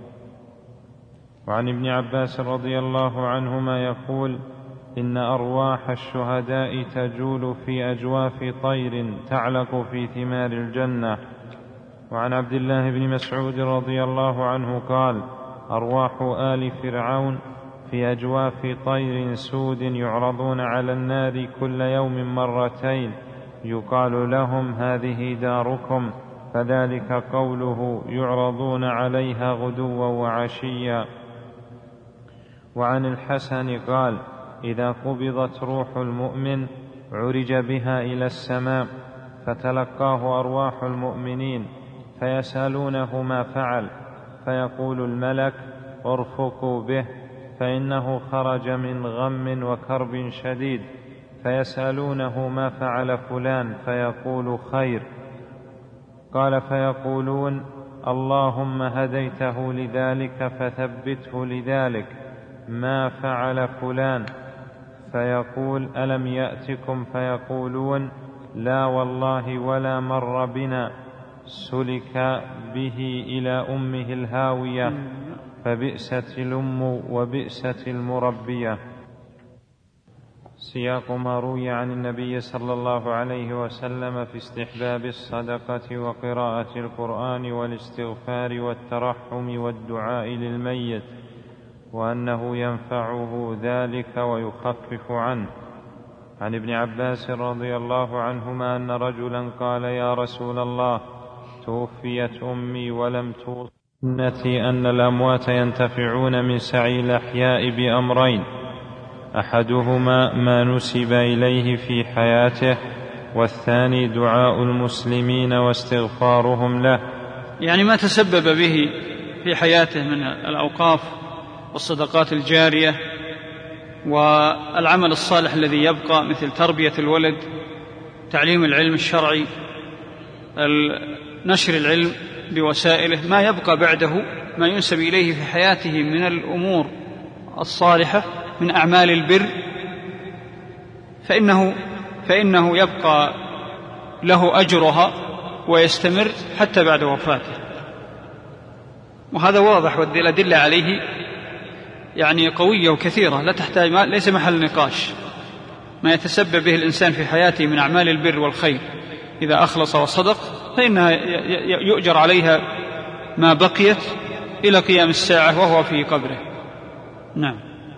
وعن ابن عباس رضي الله عنهما يقول: إن أرواح الشهداء تجول في أجواف طير تعلق في ثمار الجنة. وعن عبد الله بن مسعود رضي الله عنه قال: أرواح آل فرعون في أجواف طير سود يعرضون على النار كل يوم مرتين، يقال لهم: هذه داركم، فذلك قوله: يعرضون عليها غدوا وعشيا. وعن الحسن قال: إذا قبضت روح المؤمن عرج بها إلى السماء، فتلقاه أرواح المؤمنين فيسألونه ما فعل، فيقول الملك: ارفقوا به، فإنه خرج من غم وكرب شديد. فيسألونه: ما فعل فلان؟ فيقول: خير. قال: فيقولون: اللهم هديته لذلك فثبته لذلك، ما فعل فلان؟ فيقول: ألم يأتكم؟ فيقولون: لا والله ولا مر بنا. سلك به إلى أمه الهاوية، فبئست الأم وبئست المربية. سياق ما روي عن النبي صلى الله عليه وسلم في استحباب الصدقة وقراءة القرآن والاستغفار والترحم والدعاء للميت، وأنه ينفعه ذلك ويخفف عنه. عن ابن عباس رضي الله عنهما أن رجلا قال: يا رسول الله، توفيت أمي ولم توص سنتي أن الأموات ينتفعون من سعي الأحياء بأمرين: أحدهما ما نسب إليه في حياته، والثاني دعاء المسلمين واستغفارهم له. يعني ما تسبب به في حياته من الأوقاف والصدقات الجارية والعمل الصالح الذي يبقى، مثل تربية الولد، تعليم العلم الشرعي، نشر العلم بوسائله، ما يبقى بعده ما ينسب إليه في حياته من الأمور الصالحة من أعمال البر، فإنه, فإنه يبقى له أجرها ويستمر حتى بعد وفاته. وهذا واضح، والأدلة عليه يعني قوية وكثيرة، لا تحتاج، ليس محل نقاش. ما يتسبب به الإنسان في حياته من أعمال البر والخير إذا أخلص وصدق فإنها يؤجر عليها ما بقيت إلى قيام الساعة وهو في قبره. نعم.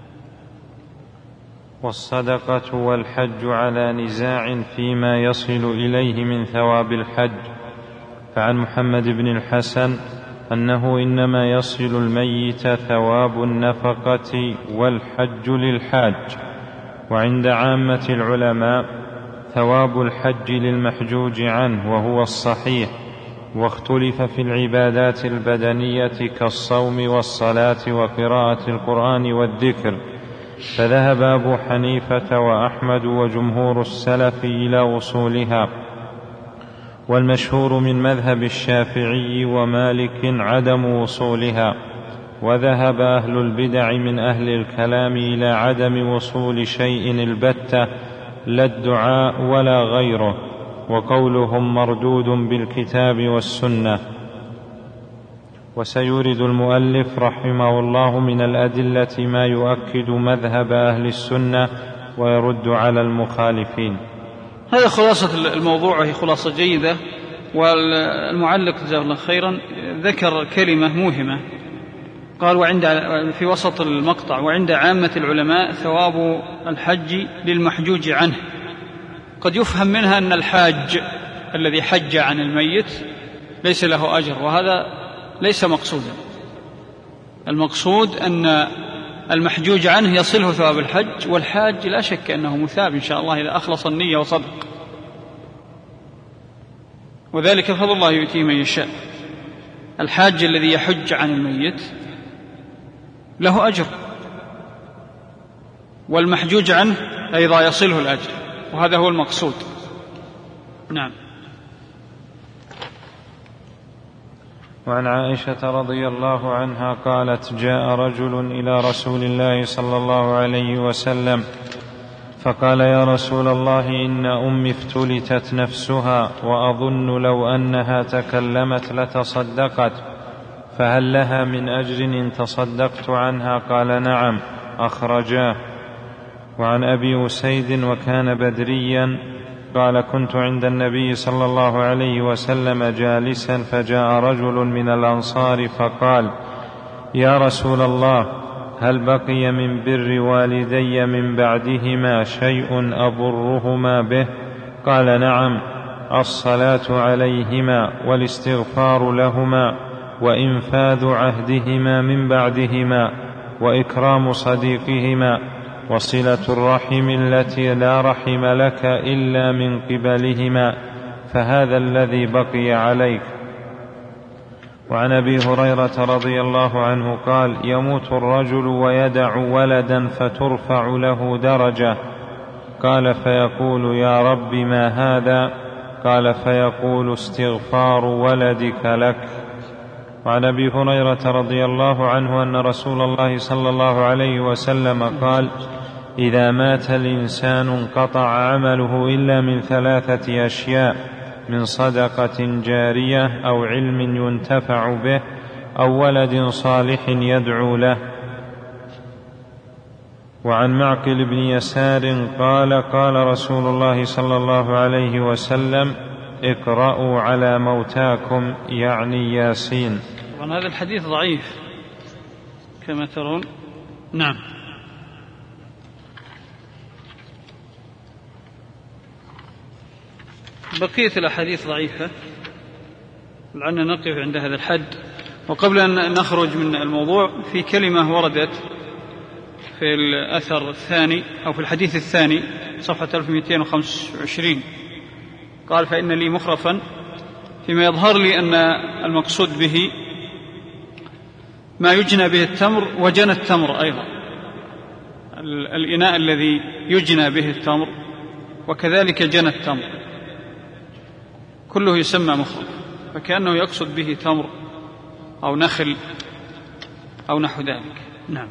والصدقة والحج على نزاع فيما يصل إليه من ثواب الحج. فعن محمد بن الحسن أنه إنما يصل الميت ثواب النفقة والحج للحاج. وعند عامة العلماء ثواب الحج للمحجوج عنه، وهو الصحيح. واختلف في العبادات البدنية كالصوم والصلاة وقراءة القرآن والذكر، فذهب أبو حنيفة وأحمد وجمهور السلف إلى وصولها، والمشهور من مذهب الشافعي ومالك عدم وصولها. وذهب أهل البدع من أهل الكلام إلى عدم وصول شيء البتة، لا الدعاء ولا غيره، وقولهم مردود بالكتاب والسنة. وسيورد المؤلف رحمه الله من الأدلة ما يؤكد مذهب أهل السنة ويرد على المخالفين. هذا خلاصة الموضوع، وهي خلاصة جيدة. والمعلق جزاه الله خيرا ذكر كلمة موهمة، قال: وعند في وسط المقطع: وعند عامة العلماء ثواب الحج للمحجوج عنه. قد يفهم منها أن الحاج الذي حج عن الميت ليس له أجر، وهذا ليس مقصودا. المقصود أن المحجوج عنه يصله ثواب الحج، والحاج لا شك أنه مثاب إن شاء الله إذا أخلص النية وصدق، وذلك فضل الله يؤتيه من يشاء. الحاج الذي يحج عن الميت له أجر، والمحجوج عنه أيضا يصله الأجر، وهذا هو المقصود. نعم. وعن عائشة رضي الله عنها قالت: جاء رجل إلى رسول الله صلى الله عليه وسلم فقال: يا رسول الله، إن أمي افتلتت نفسها، وأظن لو أنها تكلمت لتصدقت، فهل لها من أجر إن تصدقت عنها؟ قال: نعم، أخرجاه. وعن أبي أسيد وكان بدريا قال كنت عند النبي صلى الله عليه وسلم جالسا فجاء رجل من الأنصار فقال يا رسول الله هل بقي من بر والدي من بعدهما شيء أبرهما به؟ قال نعم، الصلاة عليهما والاستغفار لهما وإنفاذ عهدهما من بعدهما وإكرام صديقهما وصلة الرحم التي لا رحم لك إلا من قبلهما، فهذا الذي بقي عليك. وعن أبي هريرة رضي الله عنه قال يموت الرجل ويدع ولدا فترفع له درجة، قال فيقول يا رب ما هذا؟ قال فيقول استغفار ولدك لك. وعن أبي هريرة رضي الله عنه أن رسول الله صلى الله عليه وسلم قال إذا مات الإنسان انقطع عمله إلا من ثلاثة أشياء: من صدقة جارية أو علم ينتفع به أو ولد صالح يدعو له. وعن معقل بن يسار قال قال رسول الله صلى الله عليه وسلم اقرأوا على موتاكم، يعني ياسين. طبعا هذا الحديث ضعيف كما ترون. نعم. بقية الأحاديث ضعيفة، لعلنا نقف عند هذا الحد. وقبل أن نخرج من الموضوع، في كلمة وردت في الأثر الثاني أو في الحديث الثاني صفحة ألف ومئتين وخمسة وعشرين، قال فإن لي مخرفا، فيما يظهر لي أن المقصود به ما يجنى به التمر وجنى التمر أيضا، الإناء الذي يجنى به التمر وكذلك جنى التمر كله يسمى مخرف، فكأنه يقصد به تمر أو نخل أو نحو ذلك. نعم.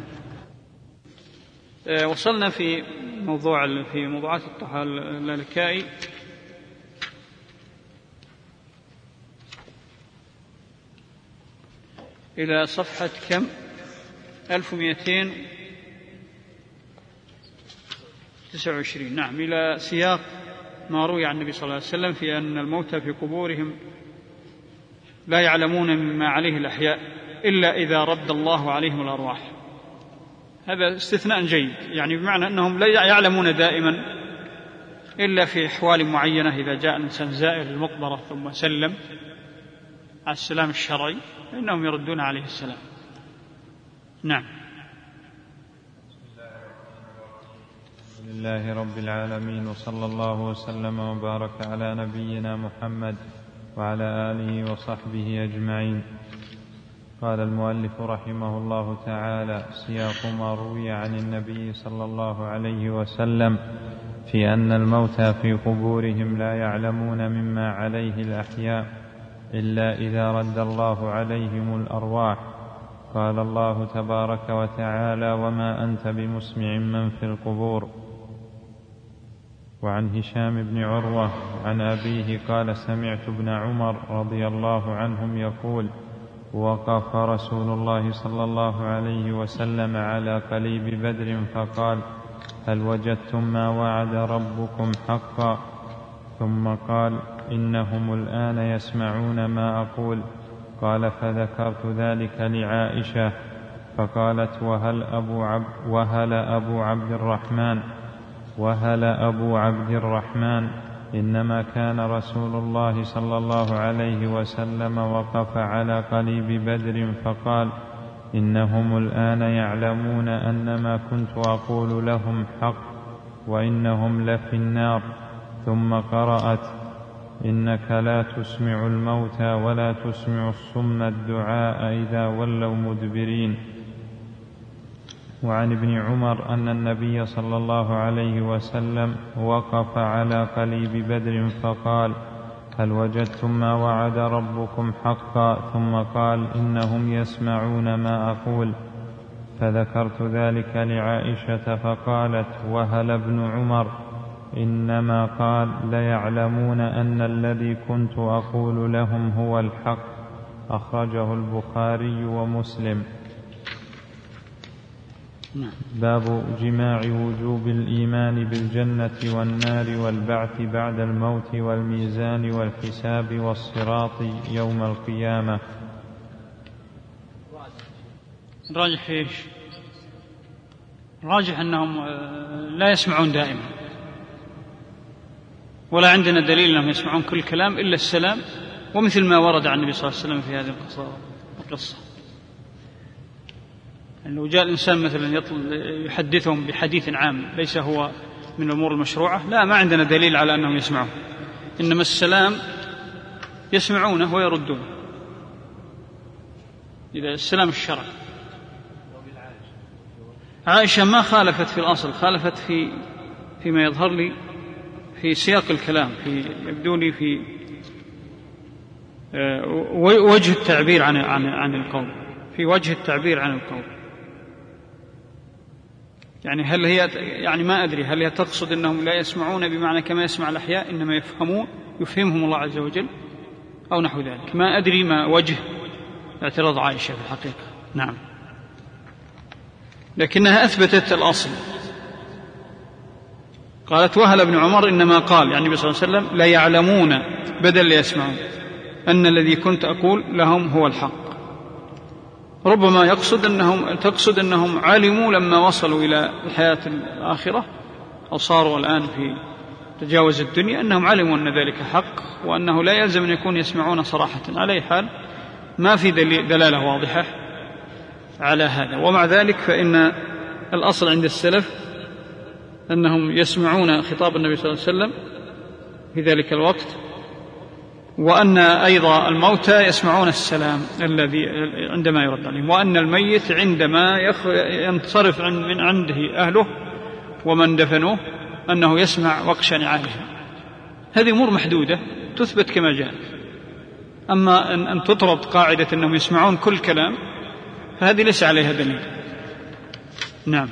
وصلنا في موضوع في موضوعات الطحال اللالكائي إلى صفحة كم؟ ألف ومئتين وتسعة وعشرين. نعم، إلى سياق ما روي عن النبي صلى الله عليه وسلم في أن الموتى في قبورهم لا يعلمون مما عليه الأحياء إلا إذا رد الله عليهم الأرواح. هذا استثناء جيد، يعني بمعنى أنهم لا يعلمون دائما إلا في أحوال معينة، إذا جاء الإنسان زائر المقبرة ثم سلم على السلام الشرعي فإنهم يردون عليه السلام. نعم. الحمد لله رب العالمين، وصلى الله وسلم وبارك على نبينا محمد وعلى آله وصحبه أجمعين. قال المؤلف رحمه الله تعالى: سياق ما روي عن النبي صلى الله عليه وسلم في أن الموتى في قبورهم لا يعلمون مما عليه الأحياء إلا إذا رد الله عليهم الأرواح. قال الله تبارك وتعالى: وما أنت بمسمع من في القبور. وعن هشام بن عروة عن أبيه قال: سمعت ابن عمر رضي الله عنهم يقول: وقف رسول الله صلى الله عليه وسلم على قليب بدر فقال: هل وجدتم ما وعد ربكم حقا؟ ثم قال: إنهم الآن يسمعون ما أقول. قال: فذكرت ذلك لعائشة فقالت: وهل أبو عبد, وهل أبو عبد الرحمن وهل أبو عبد الرحمن إنما كان رسول الله صلى الله عليه وسلم وقف على قليب بدر فقال: إنهم الآن يعلمون أن ما كنت أقول لهم حق وإنهم لفي النار. ثم قرأت: إنك لا تسمع الموتى ولا تسمع الصم الدعاء إذا ولوا مدبرين. وعن ابن عمر أن النبي صلى الله عليه وسلم وقف على قليب بدر فقال: هل وجدتم ما وعد ربكم حقا؟ ثم قال: إنهم يسمعون ما أقول. فذكرت ذلك لعائشة فقالت: وهل ابن عمر إنما قال: ليعلمون أن الذي كنت أقول لهم هو الحق. أخرجه البخاري ومسلم. باب جماع وجوب الإيمان بالجنة والنار والبعث بعد الموت والميزان والحساب والصراط يوم القيامة. راجح فيش راجح أنهم لا يسمعون دائما، ولا عندنا دليل أنهم يسمعون كل كلام إلا السلام، ومثل ما ورد عن النبي صلى الله عليه وسلم في هذه القصة. لو جاء الإنسان مثلا يحدثهم بحديث عام ليس هو من الأمور المشروعة، لا، ما عندنا دليل على أنهم يسمعون، إنما السلام يسمعونه ويردونه إذا السلام الشرعي. عائشة ما خالفت في الأصل، خالفت في فيما يظهر لي في سياق الكلام، في يبدو لي في وجه التعبير عن عن عن القول، في وجه التعبير عن القول. يعني هل هي يعني ما أدري هل هي تقصد أنهم لا يسمعون بمعنى كما يسمع الأحياء، إنما يفهمون يفهمهم الله عز وجل أو نحو ذلك، ما أدري ما وجه اعتراض عائشة في الحقيقة. نعم، لكنها أثبتت الأصل. قالت: وهل ابن عمر إنما قال، يعني النبي صلى الله عليه وسلم: لا يعلمون بدل لا يسمعون، أن الذي كنت أقول لهم هو الحق. ربما يقصد أنهم تقصد أنهم علموا لما وصلوا إلى الحياة الآخرة أو صاروا الآن في تجاوز الدنيا، أنهم علموا أن ذلك حق، وأنه لا يلزم أن يكون يسمعون صراحة. على أي حال ما في دلالة واضحة على هذا. ومع ذلك فإن الأصل عند السلف أنهم يسمعون خطاب النبي صلى الله عليه وسلم في ذلك الوقت، وأن أيضا الموتى يسمعون السلام الذي عندما يرد عليهم، وأن الميت عندما ينصرف من عنده أهله ومن دفنوه أنه يسمع وقش نعالهم. هذه أمور محدودة تثبت كما جاء. أما أن تطرد قاعدة أنهم يسمعون كل كلام فهذه ليس عليها دليل. نعم.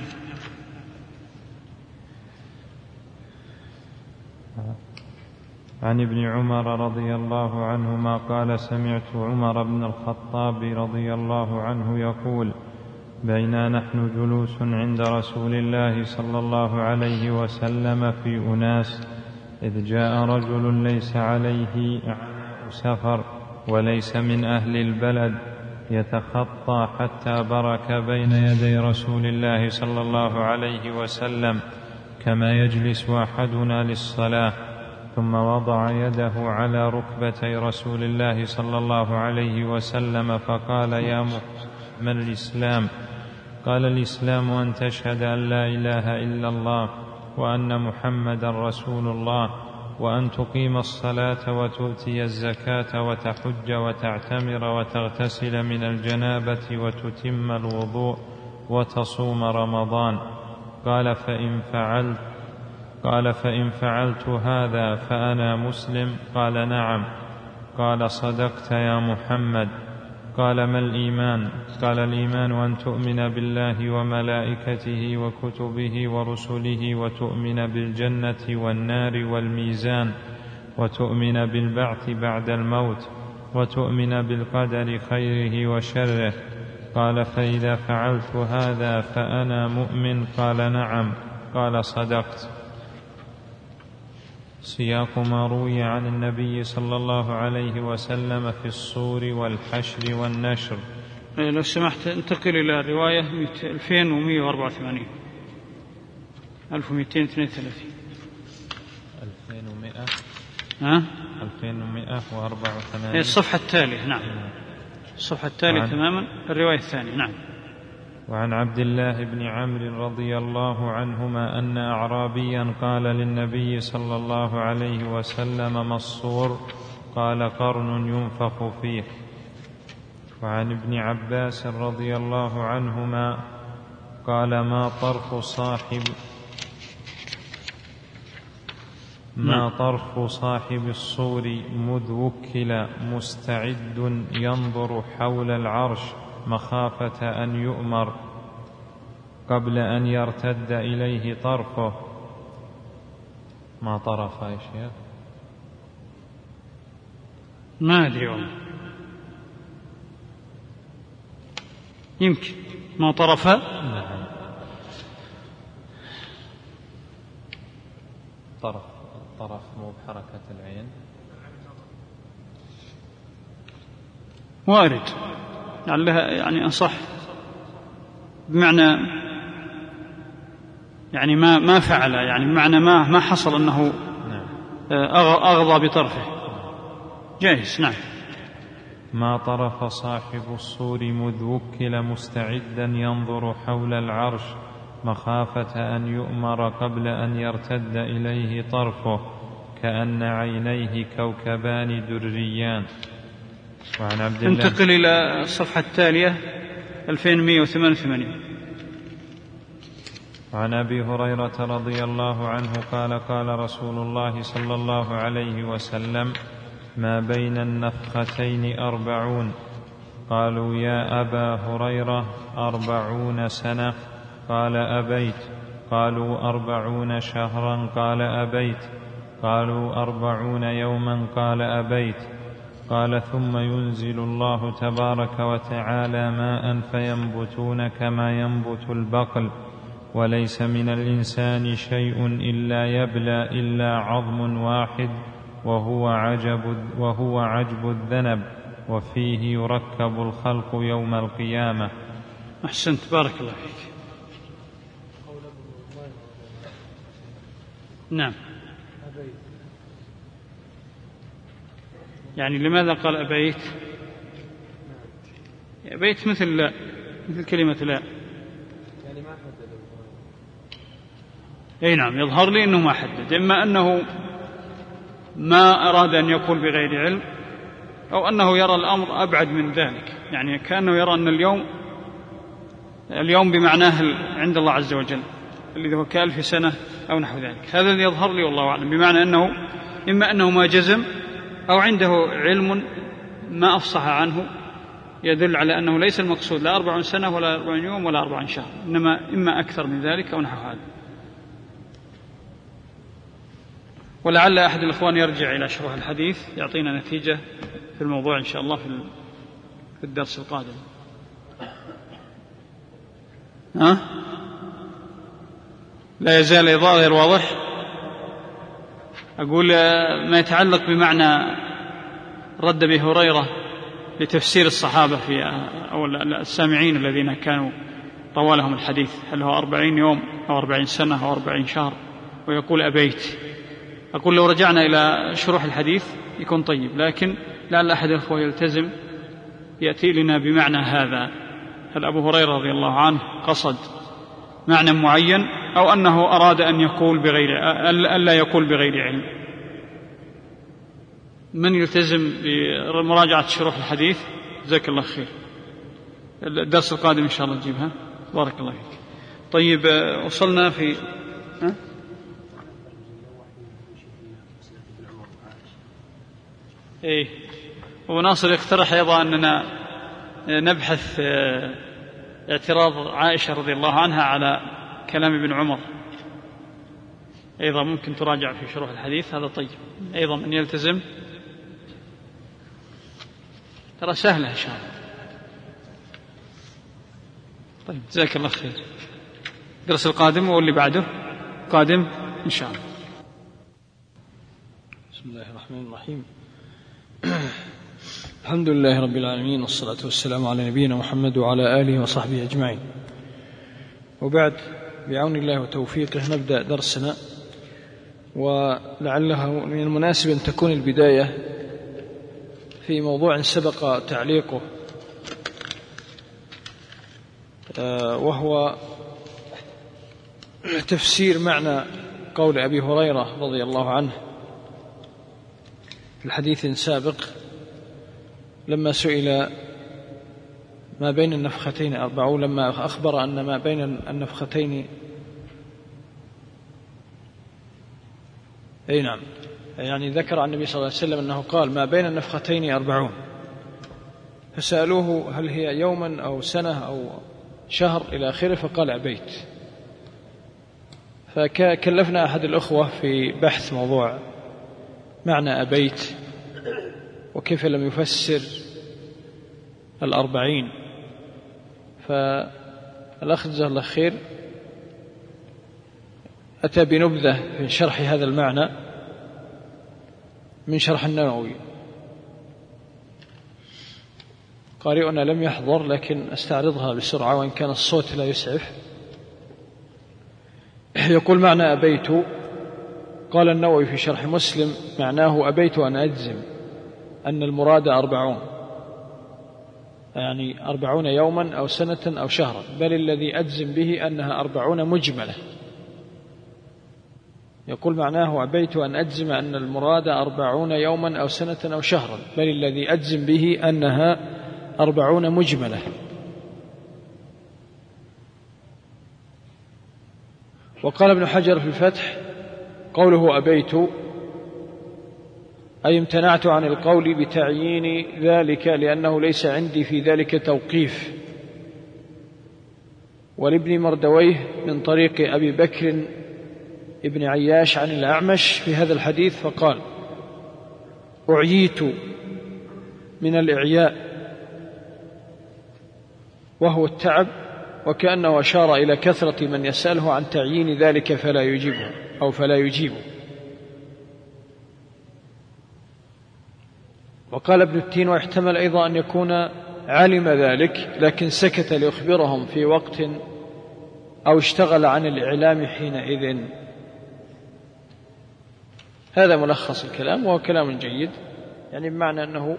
عن ابن عمر رضي الله عنهما قال: سمعت عمر بن الخطاب رضي الله عنه يقول: بينا نحن جلوس عند رسول الله صلى الله عليه وسلم في أناس، إذ جاء رجل ليس عليه عناء سفر وليس من أهل البلد، يتخطى حتى برك بين يدي رسول الله صلى الله عليه وسلم كما يجلس أحدنا للصلاة، ثم وضع يده على ركبتي رسول الله صلى الله عليه وسلم فقال: يا محمد، ما الإسلام؟ قال: الإسلام أن تشهد أن لا إله إلا الله وأن محمدا رسول الله، وأن تقيم الصلاة وتؤتي الزكاة وتحج وتعتمر وتغتسل من الجنابة وتتم الوضوء وتصوم رمضان. قال: فإن فعلت قال فإن فعلت هذا فأنا مسلم؟ قال: نعم. قال: صدقت يا محمد. قال: ما الإيمان؟ قال: الإيمان أن تؤمن بالله وملائكته وكتبه ورسله، وتؤمن بالجنة والنار والميزان، وتؤمن بالبعث بعد الموت، وتؤمن بالقدر خيره وشره. قال: فإذا فعلت هذا فأنا مؤمن؟ قال: نعم. قال: صدقت. سياق ما روي عن النبي صلى الله عليه وسلم في الصور والحشر والنشر. لو سمحت انتقل إلى الرواية ألفين ومئة وأربعة وثمانين ألف ومئتين واثنين وثلاثين ألفين ومئة ها ألفين ومئة وأربعة وثمانين الصفحة التالية. نعم، الصفحة التالية تماما، الرواية الثانية. نعم. وعن عبد الله بن عمرو رضي الله عنهما أن أعرابيا قال للنبي صلى الله عليه وسلم: ما الصور؟ قال: قرن ينفخ فيه. وعن ابن عباس رضي الله عنهما قال: ما طرف صاحب ما طرف صاحب الصور مذ وكل مستعد ينظر حول العرش مخافة أن يؤمر قبل أن يرتد إليه طرفه. ما طرف يا شيخ؟ ما أدري والله، يمكن ما طرف. نعم. الطرف الطرف مو بحركة العين. وارد لعلها يعني أصح، بمعنى يعني ما ما فعل، يعني بمعنى ما ما حصل أنه أغضى بطرفه، جائز. نعم. ما طرف صاحب الصور مذ وكل مستعدا ينظر حول العرش مخافة أن يؤمر قبل أن يرتد إليه طرفه كأن عينيه كوكبان دريان. وعن عبد الله. انتقل إلى الصفحة التالية ألفين ومئة وثمانية وثمانين. عن أبي هريرة رضي الله عنه قال قال رسول الله صلى الله عليه وسلم: ما بين النفختين أربعون. قالوا: يا أبا هريرة أربعون سنة؟ قال: أبيت. قالوا: أربعون شهرا؟ قال: أبيت. قالوا: أربعون يوما؟ قال: أبيت. قال: ثم ينزل الله تبارك وتعالى ماء فينبتون كما ينبت البقل، وليس من الإنسان شيء إلا يبلى إلا عظم واحد وهو عجب, وهو عجب الذنب، وفيه يركب الخلق يوم القيامة. أحسنت، بارك الله فيك. نعم. يعني لماذا قال أبيت؟ أبيت مثل لا، مثل كلمة لا. يعني ما حدد. أي نعم، يظهر لي أنه ما حدد، إما أنه ما أراد أن يقول بغير علم، أو أنه يرى الأمر أبعد من ذلك، يعني كأنه يرى أن اليوم اليوم بمعناه عند الله عز وجل الذي هو كألف سنة أو نحو ذلك. هذا الذي يظهر لي والله أعلم، بمعنى أنه إما أنه ما جزم أو عنده علم ما أفصح عنه يدل على أنه ليس المقصود لا أربعون سنة ولا أربعين يوم ولا أربعين شهر، إنما إما أكثر من ذلك أو نحو هذا. ولعل أحد الإخوان يرجع إلى شرح الحديث يعطينا نتيجة في الموضوع إن شاء الله في الدرس القادم. ها؟ لا يزال غير واضح. أقول ما يتعلق بمعنى رد أبي هريرة لتفسير الصحابة في أو السامعين الذين كانوا روى لهم الحديث، هل هو أربعين يوم أو أربعين سنة أو أربعين شهر، ويقول أبيت. أقول لو رجعنا إلى شروح الحديث يكون طيب، لكن لعل أحد الأخوة يلتزم يأتي لنا بمعنى هذا، هل أبو هريرة رضي الله عنه قصد معنى معين أو أنه أراد أن يقول بغير ألا يقول بغير علم. من يلتزم بمراجعة شروح الحديث جزاك الله خير. الدرس القادم إن شاء الله نجيبها، بارك الله فيك. طيب، وصلنا في ها؟ إيه، وناصر يقترح أيضا أننا نبحث اعتراض عائشة رضي الله عنها على كلام ابن عمر، أيضا ممكن تراجع في شروح الحديث. هذا طيب أيضا من يلتزم، ترى سهلة إن شاء الله. طيب، جزاك الله خير. الدرس القادم واللي بعده قادم إن شاء الله. بسم الله الرحمن الرحيم. الحمد لله رب العالمين، والصلاة والسلام على نبينا محمد وعلى آله وصحبه أجمعين، وبعد، بعون الله وتوفيقه نبدأ درسنا. ولعله من المناسب أن تكون البداية في موضوع سبق تعليقه، وهو تفسير معنى قول أبي هريرة رضي الله عنه في الحديث سابق لما سئل ما بين النفختين أربعون، لما أخبر أن ما بين النفختين أي نعم يعني ذكر عن النبي صلى الله عليه وسلم أنه قال ما بين النفختين أربعون، فسألوه هل هي يوما أو سنة أو شهر إلى آخره، فقال أبيت. فكلفنا أحد الأخوة في بحث موضوع معنى أبيت وكيف لم يفسر الأربعين، فالأخ جزاه الله خير أتى بنبذة في شرح هذا المعنى من شرح النووي. قارئنا لم يحضر لكن أستعرضها بسرعة وإن كان الصوت لا يسعف. يقول معنى أبيت، قال النووي في شرح مسلم معناه أبيت أن أجزم أن المراد أربعون، يعني أربعون يوما أو سنة أو شهرا، بل الذي أجزم به أنها أربعون مجملة. يقول معناه أبيت أن أجزم أن المراد أربعون يوما أو سنة أو شهرا، بل الذي أجزم به أنها أربعون مجملة. وقال ابن حجر في الفتح قوله أبيت أي امتنعت عن القول بتعيين ذلك لأنه ليس عندي في ذلك توقيف. ولابن مردويه من طريق أبي بكر ابن عياش عن الأعمش في هذا الحديث فقال أعييت من الإعياء وهو التعب، وكأنه أشار إلى كثرة من يسأله عن تعيين ذلك فلا يجيبه أو فلا يجيبه. وقال ابن التين ويحتمل أيضا أن يكون علم ذلك لكن سكت ليخبرهم في وقت أو اشتغل عن الإعلام حينئذ. هذا ملخص الكلام وهو كلام جيد، يعني بمعنى أنه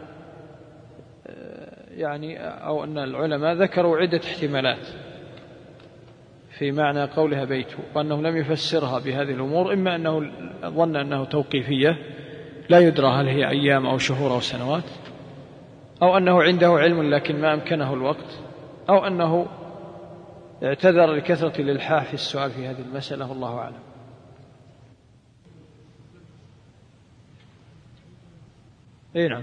يعني أو أن العلماء ذكروا عدة احتمالات في معنى قولها بيت، وأنه لم يفسرها بهذه الأمور، إما أنه ظن أنه توقيفية لا يدرى هل هي أيام أو شهور أو سنوات، أو أنه عنده علم لكن ما أمكنه الوقت، أو أنه اعتذر لكثرة الإلحاح في السؤال في هذه المسألة، والله أعلم. إيه نعم،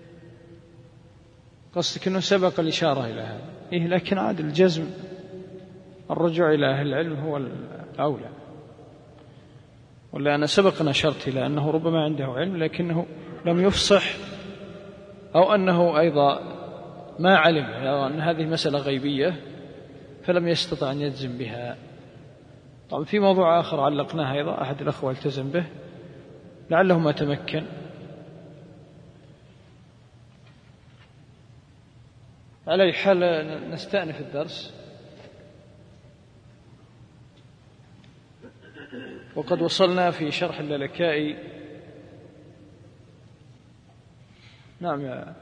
قصدك أنه سبق الإشارة إلى هذا. إيه لكن عاد الجزم الرجوع إلى أهل العلم هو الأولى، ولا أنا سبق نشرت إلى أنه ربما عنده علم لكنه لم يفصح، أو أنه أيضا ما علم أن هذه مسألة غيبية فلم يستطع أن يجزم بها. طبعا في موضوع آخر علقناه أيضا أحد الأخوة التزم به لعله ما تمكن. على أي حال نستأنف الدرس، وقد وصلنا في شرح اللالكائي. نعم يا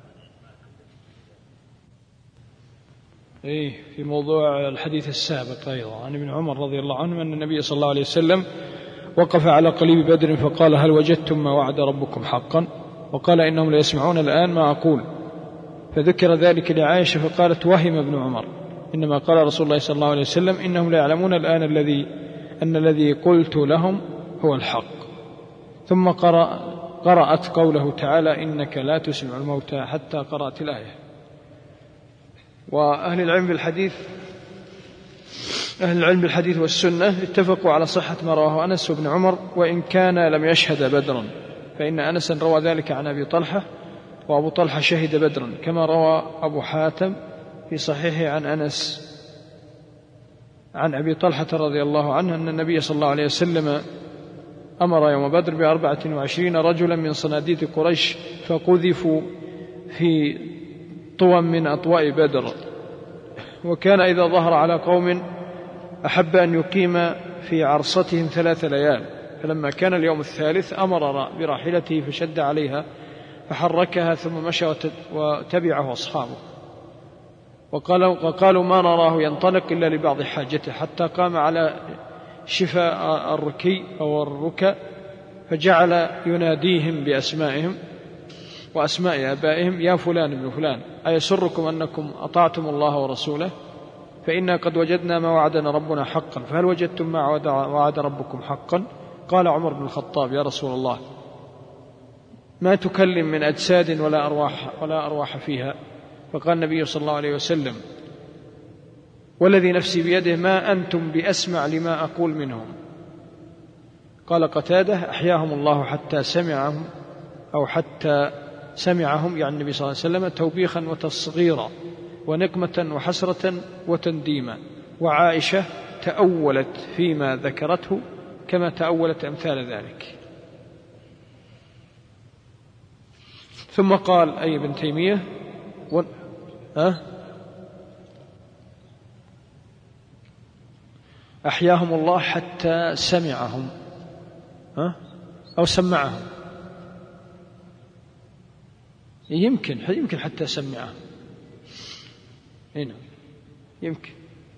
إيه في موضوع الحديث السابق أيضا عن ابن عمر رضي الله عنه أن النبي صلى الله عليه وسلم وقف على قليب بدر فقال هل وجدتم ما وعد ربكم حقا؟ وقال إنهم لا يسمعون الآن ما أقول، فذكر ذلك لعائشة فقالت وهم ابن عمر، إنما قال رسول الله صلى الله عليه وسلم إنهم لا يعلمون الآن الذي أن الذي قلت لهم هو الحق. ثم قرأ قرأت قوله تعالى إنك لا تسمع الموتى حتى قرأت الآية. وأهل العلم بالحديث أهل العلم بالحديث والسنة اتفقوا على صحة ما رواه أنس وابن عمر وإن كان لم يشهد بدرا، فإن أنس روى ذلك عن أبي طلحة وأبو طلحة شهد بدرا، كما روى أبو حاتم في صحيحه عن أنس عن أبي طلحة رضي الله عنه أن النبي صلى الله عليه وسلم أمر يوم بدر بأربعة وعشرين رجلا من صناديد قريش فقذفوا في طوى من أطواء بدر، وكان إذا ظهر على قوم أحب أن يقيم في عرصتهم ثلاث ليال، فلما كان اليوم الثالث أمر براحلته فشد عليها فحركها ثم مشى وتبعه أصحابه، وقالوا, وقالوا ما نراه ينطلق إلا لبعض حاجته، حتى قام على شفاء الركي أو الركى فجعل يناديهم بأسمائهم وأسماء آبائهم يا فلان ابن فلان أيسركم أنكم أطعتم الله ورسوله فإنا قد وجدنا ما وعدنا ربنا حقا فهل وجدتم ما وعد ربكم حقا؟ قال عمر بن الخطاب يا رسول الله ما تكلم من أجساد ولا أرواح, ولا أرواح فيها. فقال النبي صلى الله عليه وسلم والذي نفسي بيده ما أنتم بأسمع لما أقول منهم. قال قتادة أحياهم الله حتى سمعهم أو حتى سمعهم يعني النبي صلى الله عليه وسلم توبيخا وتصغيرا ونقمة وحسرة وتنديما. وعائشة تأولت فيما ذكرته كما تأولت أمثال ذلك. ثم قال أي ابن تيمية و... أه؟ أحياهم الله حتى سمعهم أه؟ أو سمعهم، يمكن يمكن حتى سمعهم، هنا يمكن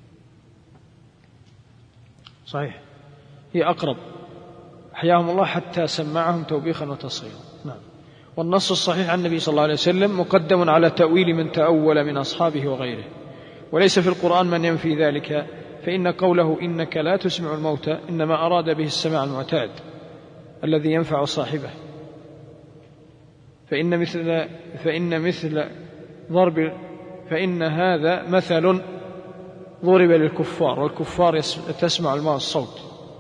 صحيح، هي أقرب، أحياهم الله حتى سمعهم توبيخا وتصغيرا. نعم. والنص الصحيح عن النبي صلى الله عليه وسلم مقدم على تأويل من تأول من أصحابه وغيره، وليس في القرآن من ينفي ذلك، فإن قوله إنك لا تسمع الموتى إنما أراد به السماع المعتاد الذي ينفع صاحبه، فإن مثل فإن مثل ضرب فإن هذا مثل ضرب للكفار، والكفار تسمع الماء الصوت.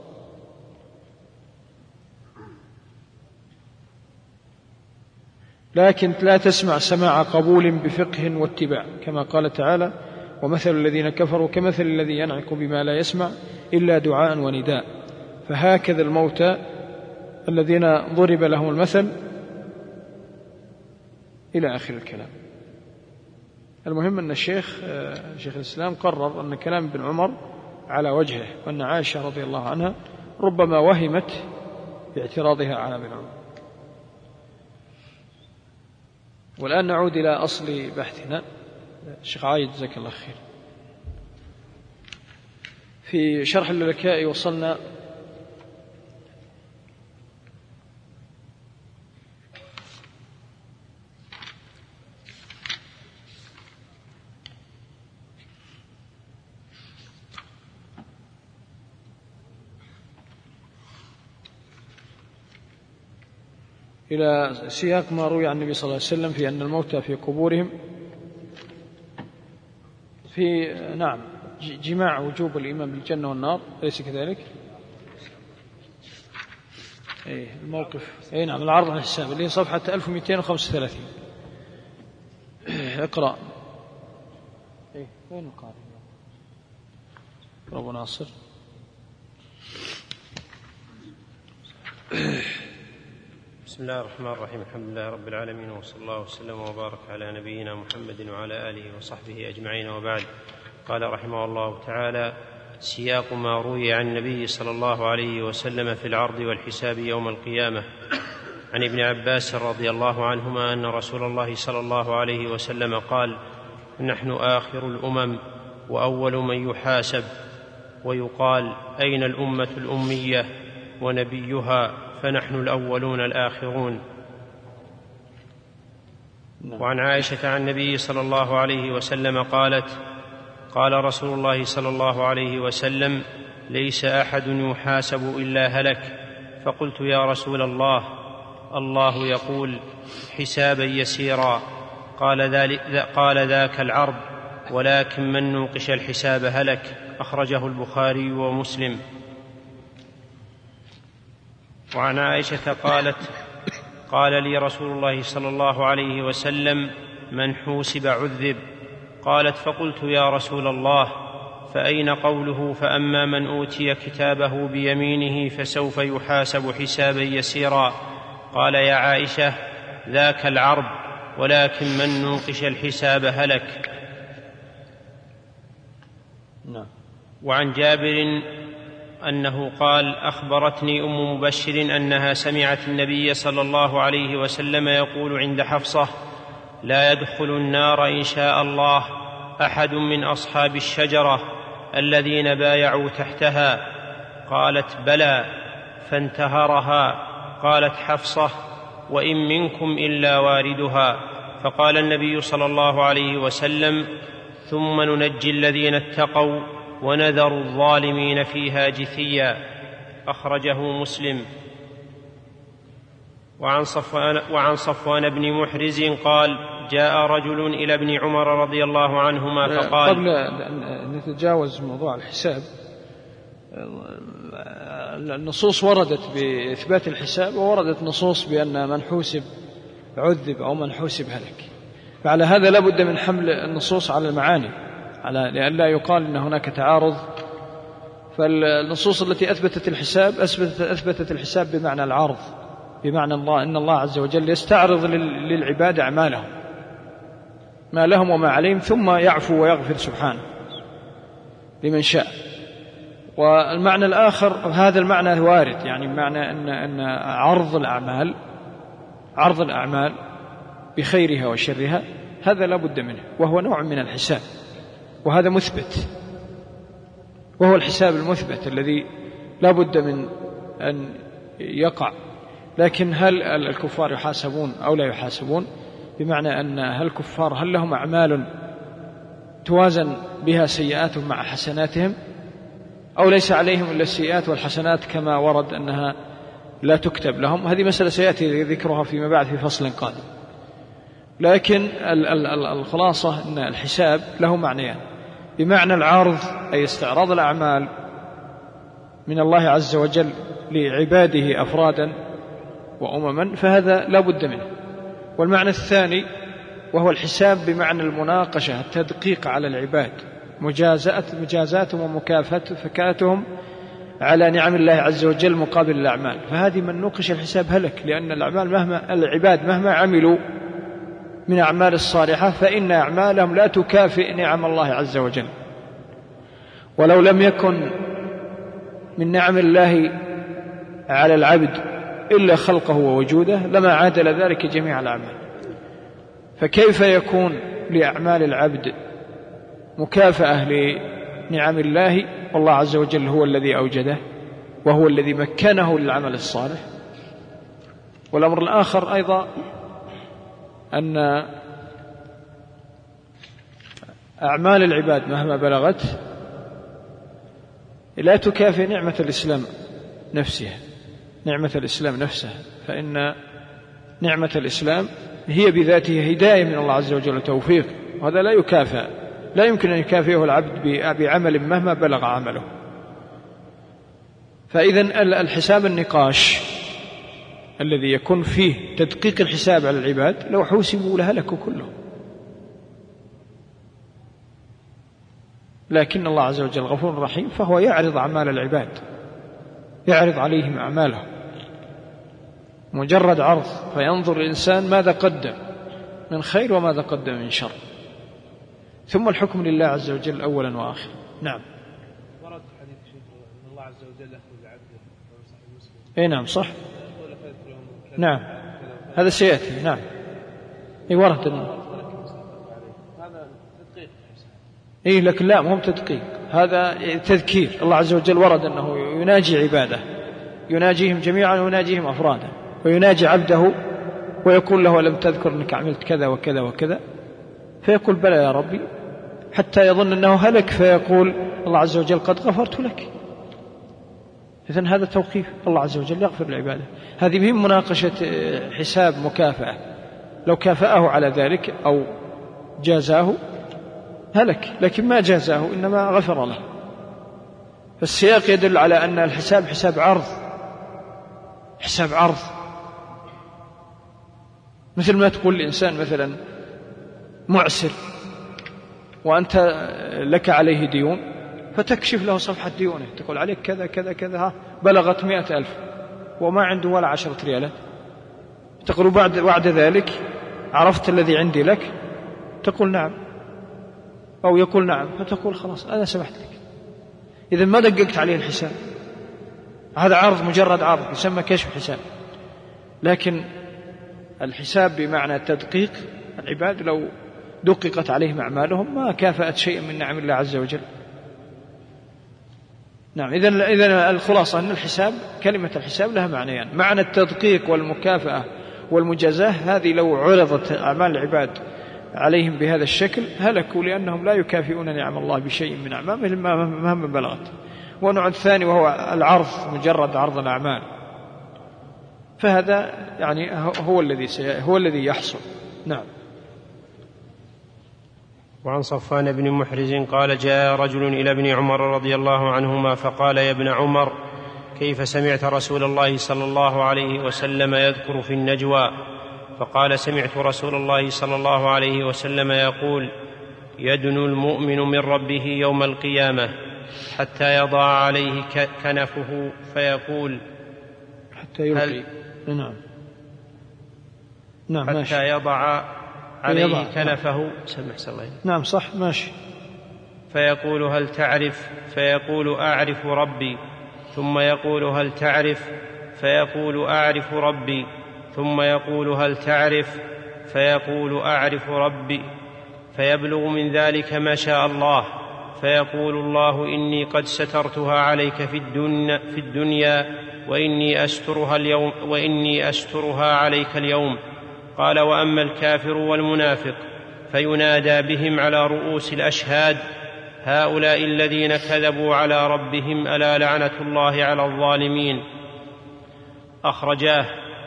لكن لا تسمع سماع قبول بفقه واتباع، كما قال تعالى ومثل الذين كفروا كمثل الذي ينعق بما لا يسمع إلا دعاء ونداء. فهكذا الموتى الذين ضرب لهم المثل إلى آخر الكلام. المهم أن الشيخ شيخ الإسلام قرر أن كلام ابن عمر على وجهه، وأن عائشة رضي الله عنها ربما وهمت باعتراضها على ابن عمر. والآن نعود إلى أصل بحثنا. الشيخ عايد جزاك الله خير. في شرح اللالكائي وصلنا إلى سياق ما روي عن النبي صلى الله عليه وسلم في أن الموتى في قبورهم في نعم جماع وجوب الإيمان بالجنة والنار، أليس كذلك؟ أي الموقف أي نعم العرض عن الحساب اللي هي صفحة ألف ومئتين وخمسة وثلاثين. اقرأ. أي وين القارئ؟ أبو ناصر. بسم الله الرحمن الرحيم. الحمد لله رب العالمين، وصلى الله وسلم وبارك على نبينا محمد وعلى آله وصحبه أجمعين، وبعد. قال رحمه الله تعالى: سياق ما روي عن النبي صلى الله عليه وسلم في العرض والحساب يوم القيامة. عن ابن عباس رضي الله عنهما أن رسول الله صلى الله عليه وسلم قال: نحن آخر الأمم وأول من يحاسب، ويقال: أين الأمة الأمية ونبيها؟ فنحن الأولون الآخرون. وعن عائشة عن النبي صلى الله عليه وسلم قالت: قال رسول الله صلى الله عليه وسلم: ليس أحد يحاسب إلا هلك. فقلت: يا رسول الله، الله يقول حسابا يسيرا. قال, ذلك قال ذاك العرض، ولكن من نوقش الحساب هلك. أخرجه البخاري ومسلم. وعن عائشة قالت: قال لي رسول الله صلى الله عليه وسلم: من حوسب عذب. قالت: فقلت: يا رسول الله، فأين قوله: فأما من أوتي كتابه بيمينه فسوف يحاسب حسابا يسيرا؟ قال: يا عائشة، ذاك العرض، ولكن من نوقش الحساب هلك. وعن جابر أنه قال: أخبرتني أم مبشر أنها سمعت النبي صلى الله عليه وسلم يقول عند حفصة: لا يدخل النار إن شاء الله أحد من أصحاب الشجرة الذين بايعوا تحتها. قالت: بلى. فانتهرها. قالت حفصة: وإن منكم إلا واردها. فقال النبي صلى الله عليه وسلم: ثم ننجي الذين اتقوا ونذر الظالمين فيها جثيا. أخرجه مسلم. وعن صفوان, وعن صفوان بن محرز قال: جاء رجل إلى ابن عمر رضي الله عنهما فقال. قبل أن نتجاوز موضوع الحساب، النصوص وردت بإثبات الحساب، ووردت نصوص بأن من حوسب عذب أو من حوسب هلك. فعلى هذا لا بد من حمل النصوص على المعاني، على لئلا يقال إن هناك تعارض فالنصوص التي أثبتت الحساب أثبتت, أثبتت الحساب بمعنى العرض، بمعنى الله أن الله عز وجل يستعرض للعباد أعمالهم ما لهم وما عليهم، ثم يعفو ويغفر سبحانه لمن شاء. والمعنى الآخر هذا المعنى وارد، يعني معنى أن, أن عرض الأعمال عرض الأعمال بخيرها وشرها هذا لا بد منه، وهو نوع من الحساب، وهذا مثبت، وهو الحساب المثبت الذي لا بد من أن يقع. لكن هل الكفار يحاسبون أو لا يحاسبون؟ بمعنى أن هل الكفار هل لهم أعمال توازن بها سيئاتهم مع حسناتهم، أو ليس عليهم إلا السيئات والحسنات كما ورد أنها لا تكتب لهم؟ هذه مسألة سيأتي ذكرها فيما بعد في فصل قادم. لكن الخلاصة أن الحساب له معنيان، بمعنى العرض أي استعراض الأعمال من الله عز وجل لعباده أفرادا وأمما، فهذا لا بد منه. والمعنى الثاني وهو الحساب بمعنى المناقشة، التدقيق على العباد، مجازاتهم ومكافاتهم على نعم الله عز وجل مقابل الأعمال. فهذه من نوقش الحساب هلك، لأن الأعمال مهما العباد مهما عملوا من أعمال الصالحة فإن أعمالهم لا تكافئ نعم الله عز وجل. ولو لم يكن من نعم الله على العبد إلا خلقه ووجوده لما عادل ذلك جميع الأعمال. فكيف يكون لأعمال العبد مكافأة لنعم الله والله عز وجل هو الذي أوجده وهو الذي مكنه للعمل الصالح؟ والأمر الآخر أيضا أن أعمال العباد مهما بلغت لا تكافئ نعمة الإسلام نفسها نعمة الإسلام نفسها فإن نعمة الإسلام هي بذاته هداية من الله عز وجل وتوفيق، وهذا لا يكافئ، لا يمكن أن يكافئه العبد بعمل مهما بلغ عمله. فإذن الحساب النقاش الذي يكون فيه تدقيق الحساب على العباد لو حوسبوا لهلكوا كلهم، لكن الله عز وجل غفور رحيم، فهو يعرض أعمال العباد، يعرض عليهم أعمالهم مجرد عرض، فينظر الإنسان ماذا قدم من خير وماذا قدم من شر، ثم الحكم لله عز وجل أولا وآخرا. نعم. ورد حديث شيخ أن الله عز وجل يأخذ عبده ويصحب مسلم. إيه نعم صح. نعم هذا سيأتي. نعم إيه ورد هذا تدقيق. إيه لكن لا مهم تدقيق، هذا تذكير. الله عز وجل ورد أنه يناجي عباده، يناجيهم جميعا ويناجيهم أفرادا، ويناجي عبده ويقول له ألم تذكر أنك عملت كذا وكذا وكذا، فيقول بلى يا ربي، حتى يظن أنه هلك فيقول الله عز وجل قد غفرت لك. إذن هذا توقيف، الله عز وجل يغفر لعباده. هذه مهم مناقشة حساب مكافأة، لو كافأه على ذلك أو جازاه هلك، لكن ما جازاه إنما غفر له. فالسياق يدل على أن الحساب حساب عرض، حساب عرض، مثل ما تقول الإنسان مثلا معسر وأنت لك عليه ديون، فتكشف له صفحة ديونه، تقول عليك كذا كذا كذا بلغت مئة ألف وما عنده ولا عشرة ريالات، تقول بعد, بعد ذلك عرفت الذي عندي لك، تقول نعم، أو يقول نعم، فتقول خلاص أنا سمحت لك. إذن ما دققت عليه الحساب، هذا عرض، مجرد عرض يسمى كشف حساب. لكن الحساب بمعنى التدقيق، العباد لو دققت عليهم أعمالهم ما كافأت شيئا من نعم الله عز وجل. نعم. إذن إذن الخلاصة أن الحساب، كلمة الحساب لها معنيان، معنى التدقيق والمكافأة والمجازاة، هذه لو عرضت أعمال العباد عليهم بهذا الشكل هلكوا، لأنهم لا يكافئون نعم الله بشيء من أعمالهم مهما بلغت. والنوع الثاني وهو العرض، مجرد عرض الأعمال، فهذا يعني هو الذي هو الذي يحصل. نعم. وعن صفوان بن محرز قال جاء رجل إلى ابن عمر رضي الله عنهما فقال يا ابن عمر كيف سمعت رسول الله صلى الله عليه وسلم يذكر في النجوى؟ فقال سمعت رسول الله صلى الله عليه وسلم يقول يدنو المؤمن من ربه يوم القيامة حتى يضع عليه كنفه فيقول حتى يلقي نعم نعم حتى ماشي. يضع عليه يضع. كنفه سمح الله نعم صح ماشي. فيقول هل تعرف؟ فيقول أعرف ربي. ثم يقول هل تعرف؟ فيقول أعرف ربي. ثم يقول هل تعرف؟ فيقول أعرف ربي. فيبلغ من ذلك ما شاء الله، فيقول الله إني قد سترتها عليك في الدنيا, في الدنيا وإني أسترها اليوم وإني أسترها عليك اليوم. قال وأما الكافر والمنافق فينادى بهم على رؤوس الأشهاد هؤلاء الذين كذبوا على ربهم ألا لعنة الله على الظالمين. أخرجاه.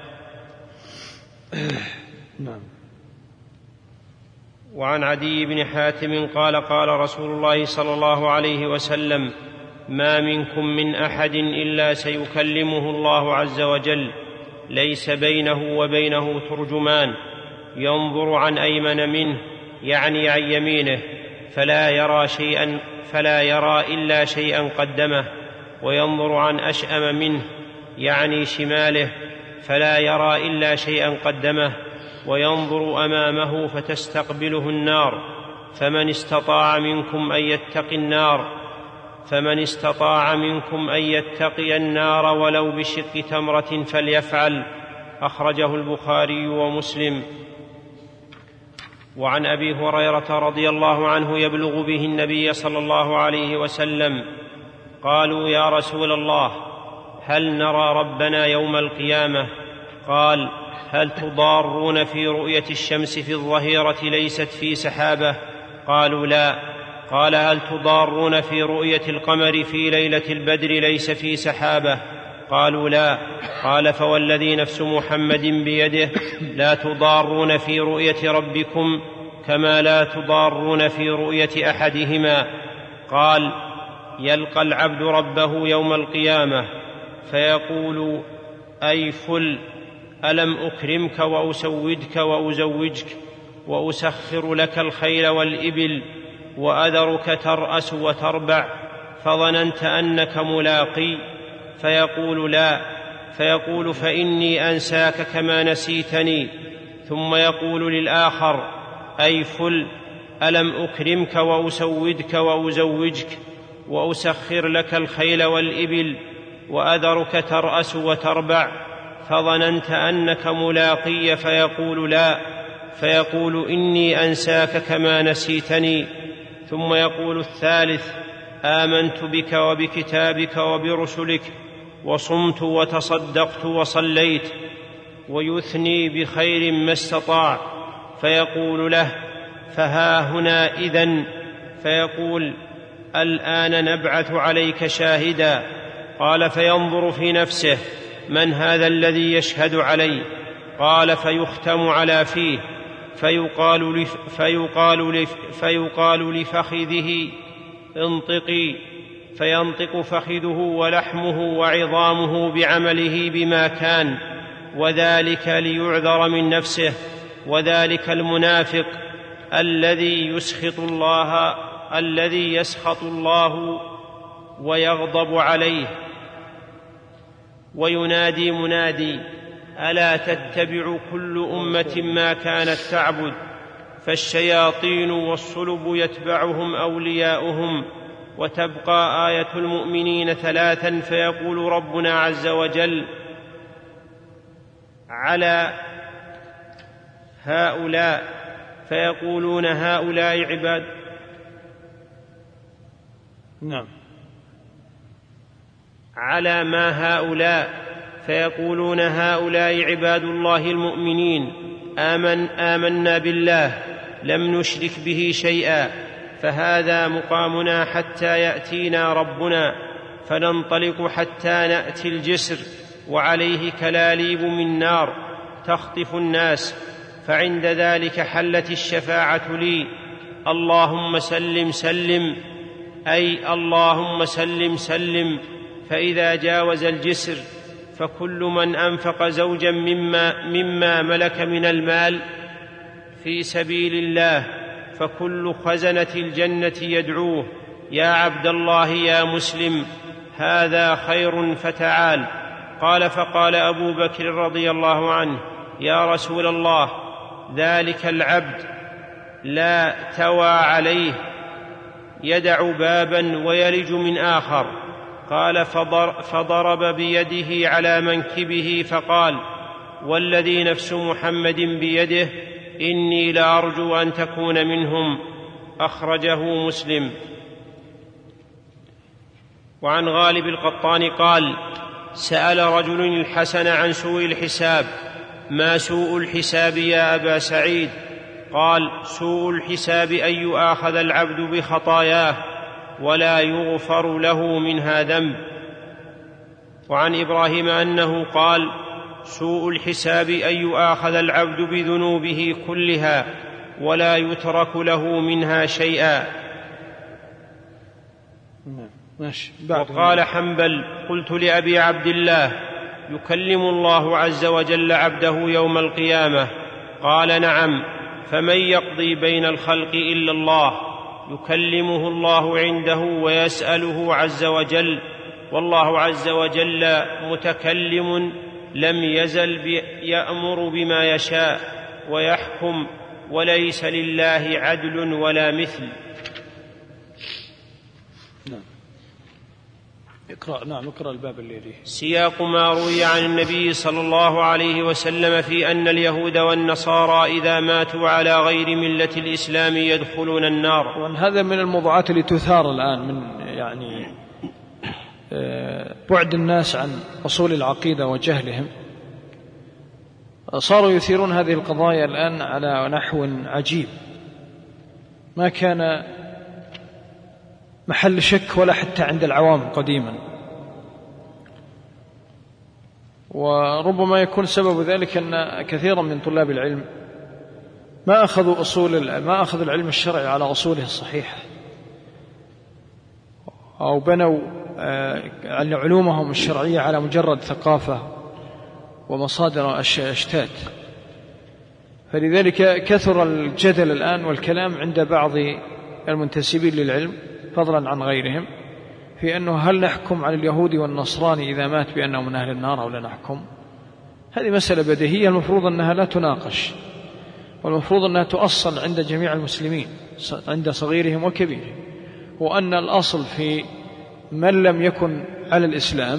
نعم. وعن عدي بن حاتم قال قال رسول الله صلى الله عليه وسلم ما منكم من أحد إلا سيكلمه الله عز وجل ليس بينه وبينه ترجمان ينظر عن أيمن منه يعني عن يمينه فلا يرى شيئا فلا يرى إلا شيئا قدمه، وينظر عن أشأم منه يعني شماله فلا يرى إلا شيئا قدمه، وينظر أمامه فتستقبله النار. فمن استطاع منكم أن يتقي النار فمن استطاع منكم أن يتقي النار ولو بشق تمرة فليفعل. أخرجه البخاري ومسلم. وعن أبي هريرة رضي الله عنه يبلغ به النبي صلى الله عليه وسلم قالوا يا رسول الله هل نرى ربنا يوم القيامة؟ قال هل تضارون في رؤية الشمس في الظهيرة ليست في سحابة؟ قالوا لا. قال هل تضارون في رؤية القمر في ليلة البدر ليس في سحابة؟ قالوا لا. قال فوالذي نفس محمد بيده لا تضارون في رؤية ربكم كما لا تضارون في رؤية أحدهما. قال يلقى العبد ربه يوم القيامة فيقول أي فل ألم أكرمك وأسودك وأزوجك وأسخر لك الخيل والإبل وأذرك ترأس وتربع فظننت أنك ملاقي؟ فيقول لا. فيقول فإني أنساك كما نسيتني. ثم يقول للآخر أي فل ألم أكرمك وأسودك وأزوجك وأسخر لك الخيل والإبل وأذرك ترأس وتربع فظننت أنك ملاقي؟ فيقول لا. فيقول إني أنساك كما نسيتني. ثم يقول الثالث آمنت بك وبكتابك وبرسلك وصمت وتصدقت وصليت، ويثني بخير ما استطاع. فيقول له فها هنا إذن. فيقول الآن نبعث عليك شاهدا. قال فينظر في نفسه من هذا الذي يشهد علي؟ قال فيختم على فيه فيقال, لف فيقال, لف فيقال لفخذه انطقي، فينطق فخذه ولحمه وعظامه بعمله بما كان، وذلك ليعذر من نفسه. وذلك المنافق الذي يسخط الله الذي يسخط الله ويغضب عليه. وينادي منادي ألا تتبع كل أمة ما كانت تعبد؟ فالشياطين والصلب يتبعهم أولياؤهم. وتبقى آية المؤمنين ثلاثا فيقول ربنا عز وجل على هؤلاء فيقولون هؤلاء عباد نعم على ما هؤلاء فيقولون هؤلاء عباد الله المؤمنين آمن آمنا بالله لم نشرك به شيئا. فهذا مقامنا حتى يأتينا ربنا، فننطلق حتى نأتي الجسر وعليه كلاليب من نار تخطف الناس، فعند ذلك حلت الشفاعة لي اللهم سلم سلم، أي اللهم سلم سلم. فإذا جاوز الجسر فكل من أنفق زوجا مما, مما ملك من المال في سبيل الله فكل خزنة الجنة يدعوه يا عبد الله يا مسلم هذا خير فتعال. قال فقال أبو بكر رضي الله عنه يا رسول الله ذلك العبد لا توى عليه يدع بابا ويلج من آخر. قال فضرب بيده على منكبه فقال والذي نفس محمد بيده إني لأرجو أن تكون منهم. أخرجه مسلم. وعن غالب القطان قال سأل رجل الحسن عن سوء الحساب ما سوء الحساب يا أبا سعيد؟ قال سوء الحساب أن يؤاخذ العبد بخطاياه ولا يغفر له منها ذنب. وعن إبراهيم أنه قال سوء الحساب أن يؤاخذ العبد بذنوبه كلها ولا يترك له منها شيئا. وقال حنبل قلت لأبي عبد الله يكلم الله عز وجل عبده يوم القيامة؟ قال نعم. فمن يقضي بين الخلق إلا الله؟ يكلمه الله عنده ويسأله عز وجل، والله عز وجل متكلم لم يزل يأمر بما يشاء ويحكم وليس لله عدل ولا مثل. نعم. اقرأ نعم اقرأ الباب اللي يليه. سياق ما روي عن النبي صلى الله عليه وسلم في أن اليهود والنصارى إذا ماتوا على غير ملة الإسلام يدخلون النار. وهذا من الموضوعات اللي تثار الآن من يعني بعد الناس عن أصول العقيدة وجهلهم، صاروا يثيرون هذه القضايا الآن على نحو عجيب ما كان محل شك ولا حتى عند العوام قديما. وربما يكون سبب ذلك أن كثيرا من طلاب العلم ما أخذوا أصول ما أخذوا العلم الشرعي على أصوله الصحيحة، أو بنوا علومهم الشرعية على مجرد ثقافة ومصادر أشتات. فلذلك كثر الجدل الآن والكلام عند بعض المنتسبين للعلم فضلا عن غيرهم في أنه هل نحكم على اليهودي والنصراني إذا مات بأنه من أهل النار أو لا نحكم. هذه مسألة بديهية المفروض أنها لا تناقش، والمفروض أنها تؤصل عند جميع المسلمين عند صغيرهم وكبيرهم، وأن الأصل في من لم يكن على الإسلام،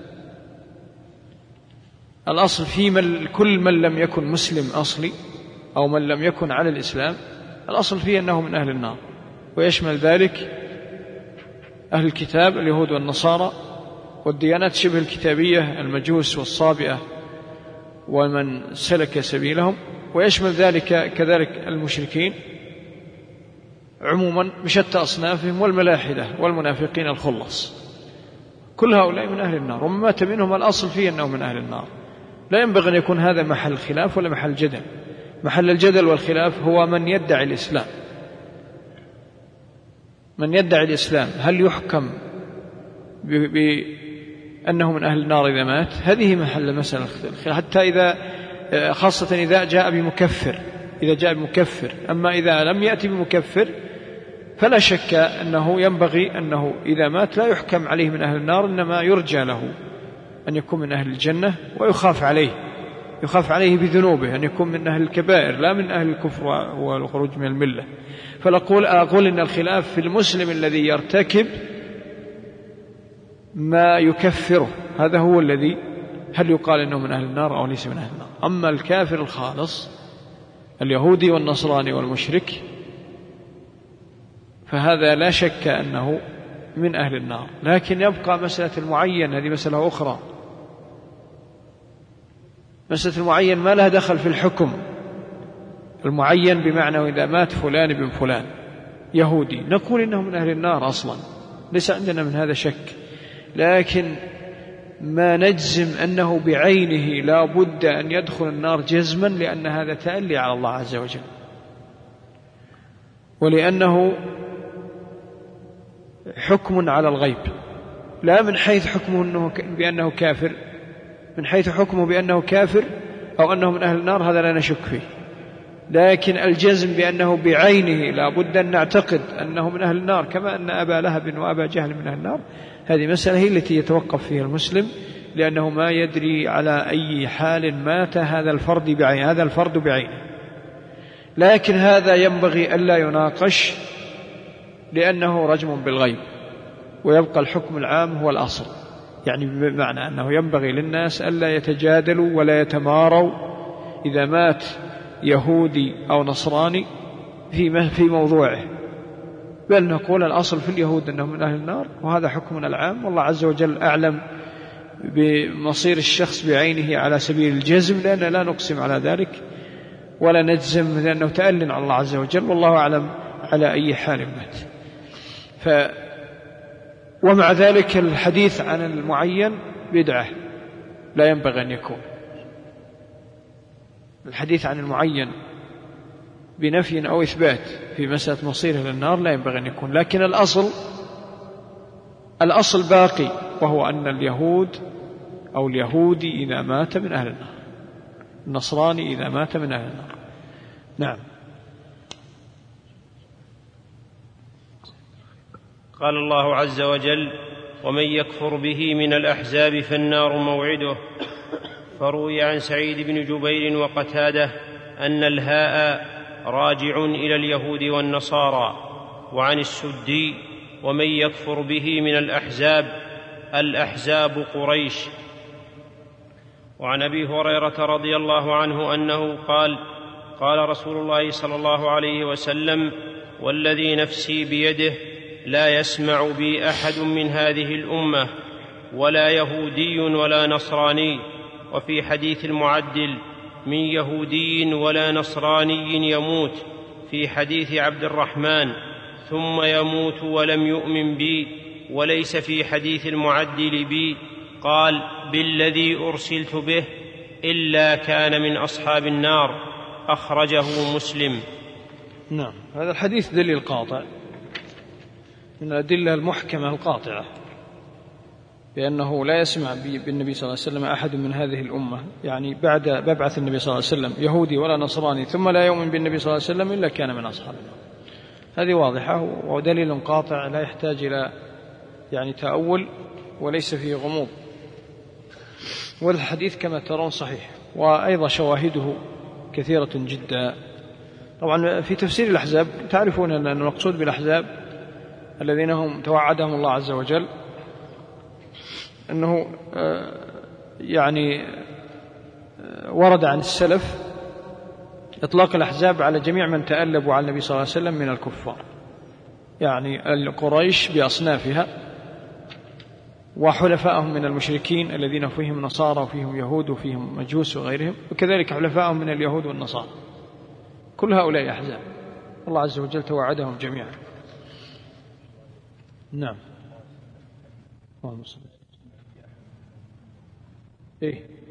الأصل في من كل من لم يكن مسلم أصلي أو من لم يكن على الإسلام الأصل فيه أنه من أهل النار، ويشمل ذلك أهل الكتاب اليهود والنصارى والديانات شبه الكتابية المجوس والصابئة ومن سلك سبيلهم، ويشمل ذلك كذلك المشركين عموما بشتى أصنافهم والملاحدة والمنافقين الخلص. كل هؤلاء من أهل النار، ومن مات منهم الأصل فيه أنه من أهل النار. لا ينبغي أن يكون هذا محل خلاف ولا محل جدل. محل الجدل والخلاف هو من يدعي الإسلام. من يدعي الإسلام هل يحكم بأنه من أهل النار إذا مات؟ هذه محل مسألة الخلاف، حتى إذا خاصة إذا جاء بمكفر إذا جاء بمكفر. أما إذا لم يأتي بمكفر فلا شك أنه ينبغي أنه إذا مات لا يحكم عليه من أهل النار، إنما يرجى له أن يكون من أهل الجنة، ويخاف عليه يخاف عليه بذنوبه أن يكون من أهل الكبائر لا من أهل الكفر والخروج من الملة. فأقول أقول إن الخلاف في المسلم الذي يرتكب ما يكفره، هذا هو الذي هل يقال إنه من أهل النار أو ليس من أهل النار. أما الكافر الخالص اليهودي والنصراني والمشرك فهذا لا شك أنه من أهل النار، لكن يبقى مسألة المعين، هذه مسألة أخرى. مسألة المعين ما لها دخل في الحكم. المعين بمعنى إذا مات فلان بن فلان يهودي نقول إنه من أهل النار أصلا، ليس عندنا من هذا شك، لكن ما نجزم أنه بعينه لا بد أن يدخل النار جزما، لأن هذا تألي على الله عز وجل، ولأنه حكم على الغيب، لا من حيث حكمه أنه بأنه كافر، من حيث حكمه بأنه كافر أو أنه من أهل النار هذا لا نشك فيه، لكن الجزم بأنه بعينه لا بد أن نعتقد أنه من أهل النار كما أن أبا لهب وأبا جهل من أهل النار، هذه مسألة هي التي يتوقف فيها المسلم، لأنه ما يدري على أي حال مات هذا الفرد بعينه هذا الفرد بعينه. لكن هذا ينبغي ألا يناقش لأنه رجم بالغيب، ويبقى الحكم العام هو الأصل، يعني بمعنى أنه ينبغي للناس ألا يتجادلوا ولا يتماروا إذا مات يهودي أو نصراني في موضوعه، بل نقول الأصل في اليهود أنهم من أهل النار، وهذا حكمنا العام، والله عز وجل أعلم بمصير الشخص بعينه على سبيل الجزم، لأننا لا نقسم على ذلك ولا نجزم، لأنه تألن على الله عز وجل، والله أعلم على أي حال مات. ف ومع ذلك الحديث عن المعين بدعة لا ينبغي أن يكون، الحديث عن المعين بنفي أو إثبات في مسألة مصيره للنار لا ينبغي أن يكون. لكن الأصل الأصل باقي، وهو أن اليهود أو اليهودي إذا مات من أهل النار، النصراني إذا مات من أهل النار. نعم. قال الله عز وجل: ومن يكفر به من الأحزاب فالنار موعده. فروي عن سعيد بن جبير وقتاده أن الهاء راجع إلى اليهود والنصارى، وعن السدي: ومن يكفر به من الأحزاب الأحزاب قريش. وعن أبي هريرة رضي الله عنه أنه قال: قال رسول الله صلى الله عليه وسلم: والذي نفسي بيده لا يسمع بي أحد من هذه الأمة ولا يهودي ولا نصراني. وفي حديث المعدل: من يهودي ولا نصراني يموت، في حديث عبد الرحمن: ثم يموت ولم يؤمن بي. وليس في حديث المعدل بي قال: بالذي أرسلت به، إلا كان من أصحاب النار. أخرجه مسلم. نعم. هذا الحديث دليل قاطع من الأدلة المحكمة القاطعة بأنه لا يسمع بالنبي صلى الله عليه وسلم أحد من هذه الأمة، يعني بعد مبعث النبي صلى الله عليه وسلم، يهودي ولا نصراني ثم لا يؤمن بالنبي صلى الله عليه وسلم إلا كان من أصحاب النار. هذه واضحة ودليل قاطع لا يحتاج إلى يعني تأول وليس فيه غموض. والحديث كما ترون صحيح، وأيضا شواهده كثيرة جدا. طبعا في تفسير الأحزاب تعرفون أن المقصود بالأحزاب الذين هم توعدهم الله عز وجل، أنه يعني ورد عن السلف إطلاق الأحزاب على جميع من تألبوا على النبي صلى الله عليه وسلم من الكفار، يعني القريش بأصنافها وحلفائهم من المشركين الذين فيهم نصارى وفيهم يهود وفيهم مجوس وغيرهم، وكذلك حلفائهم من اليهود والنصارى، كل هؤلاء أحزاب الله عز وجل توعدهم جميعا. نعم. اللهم صل. إيه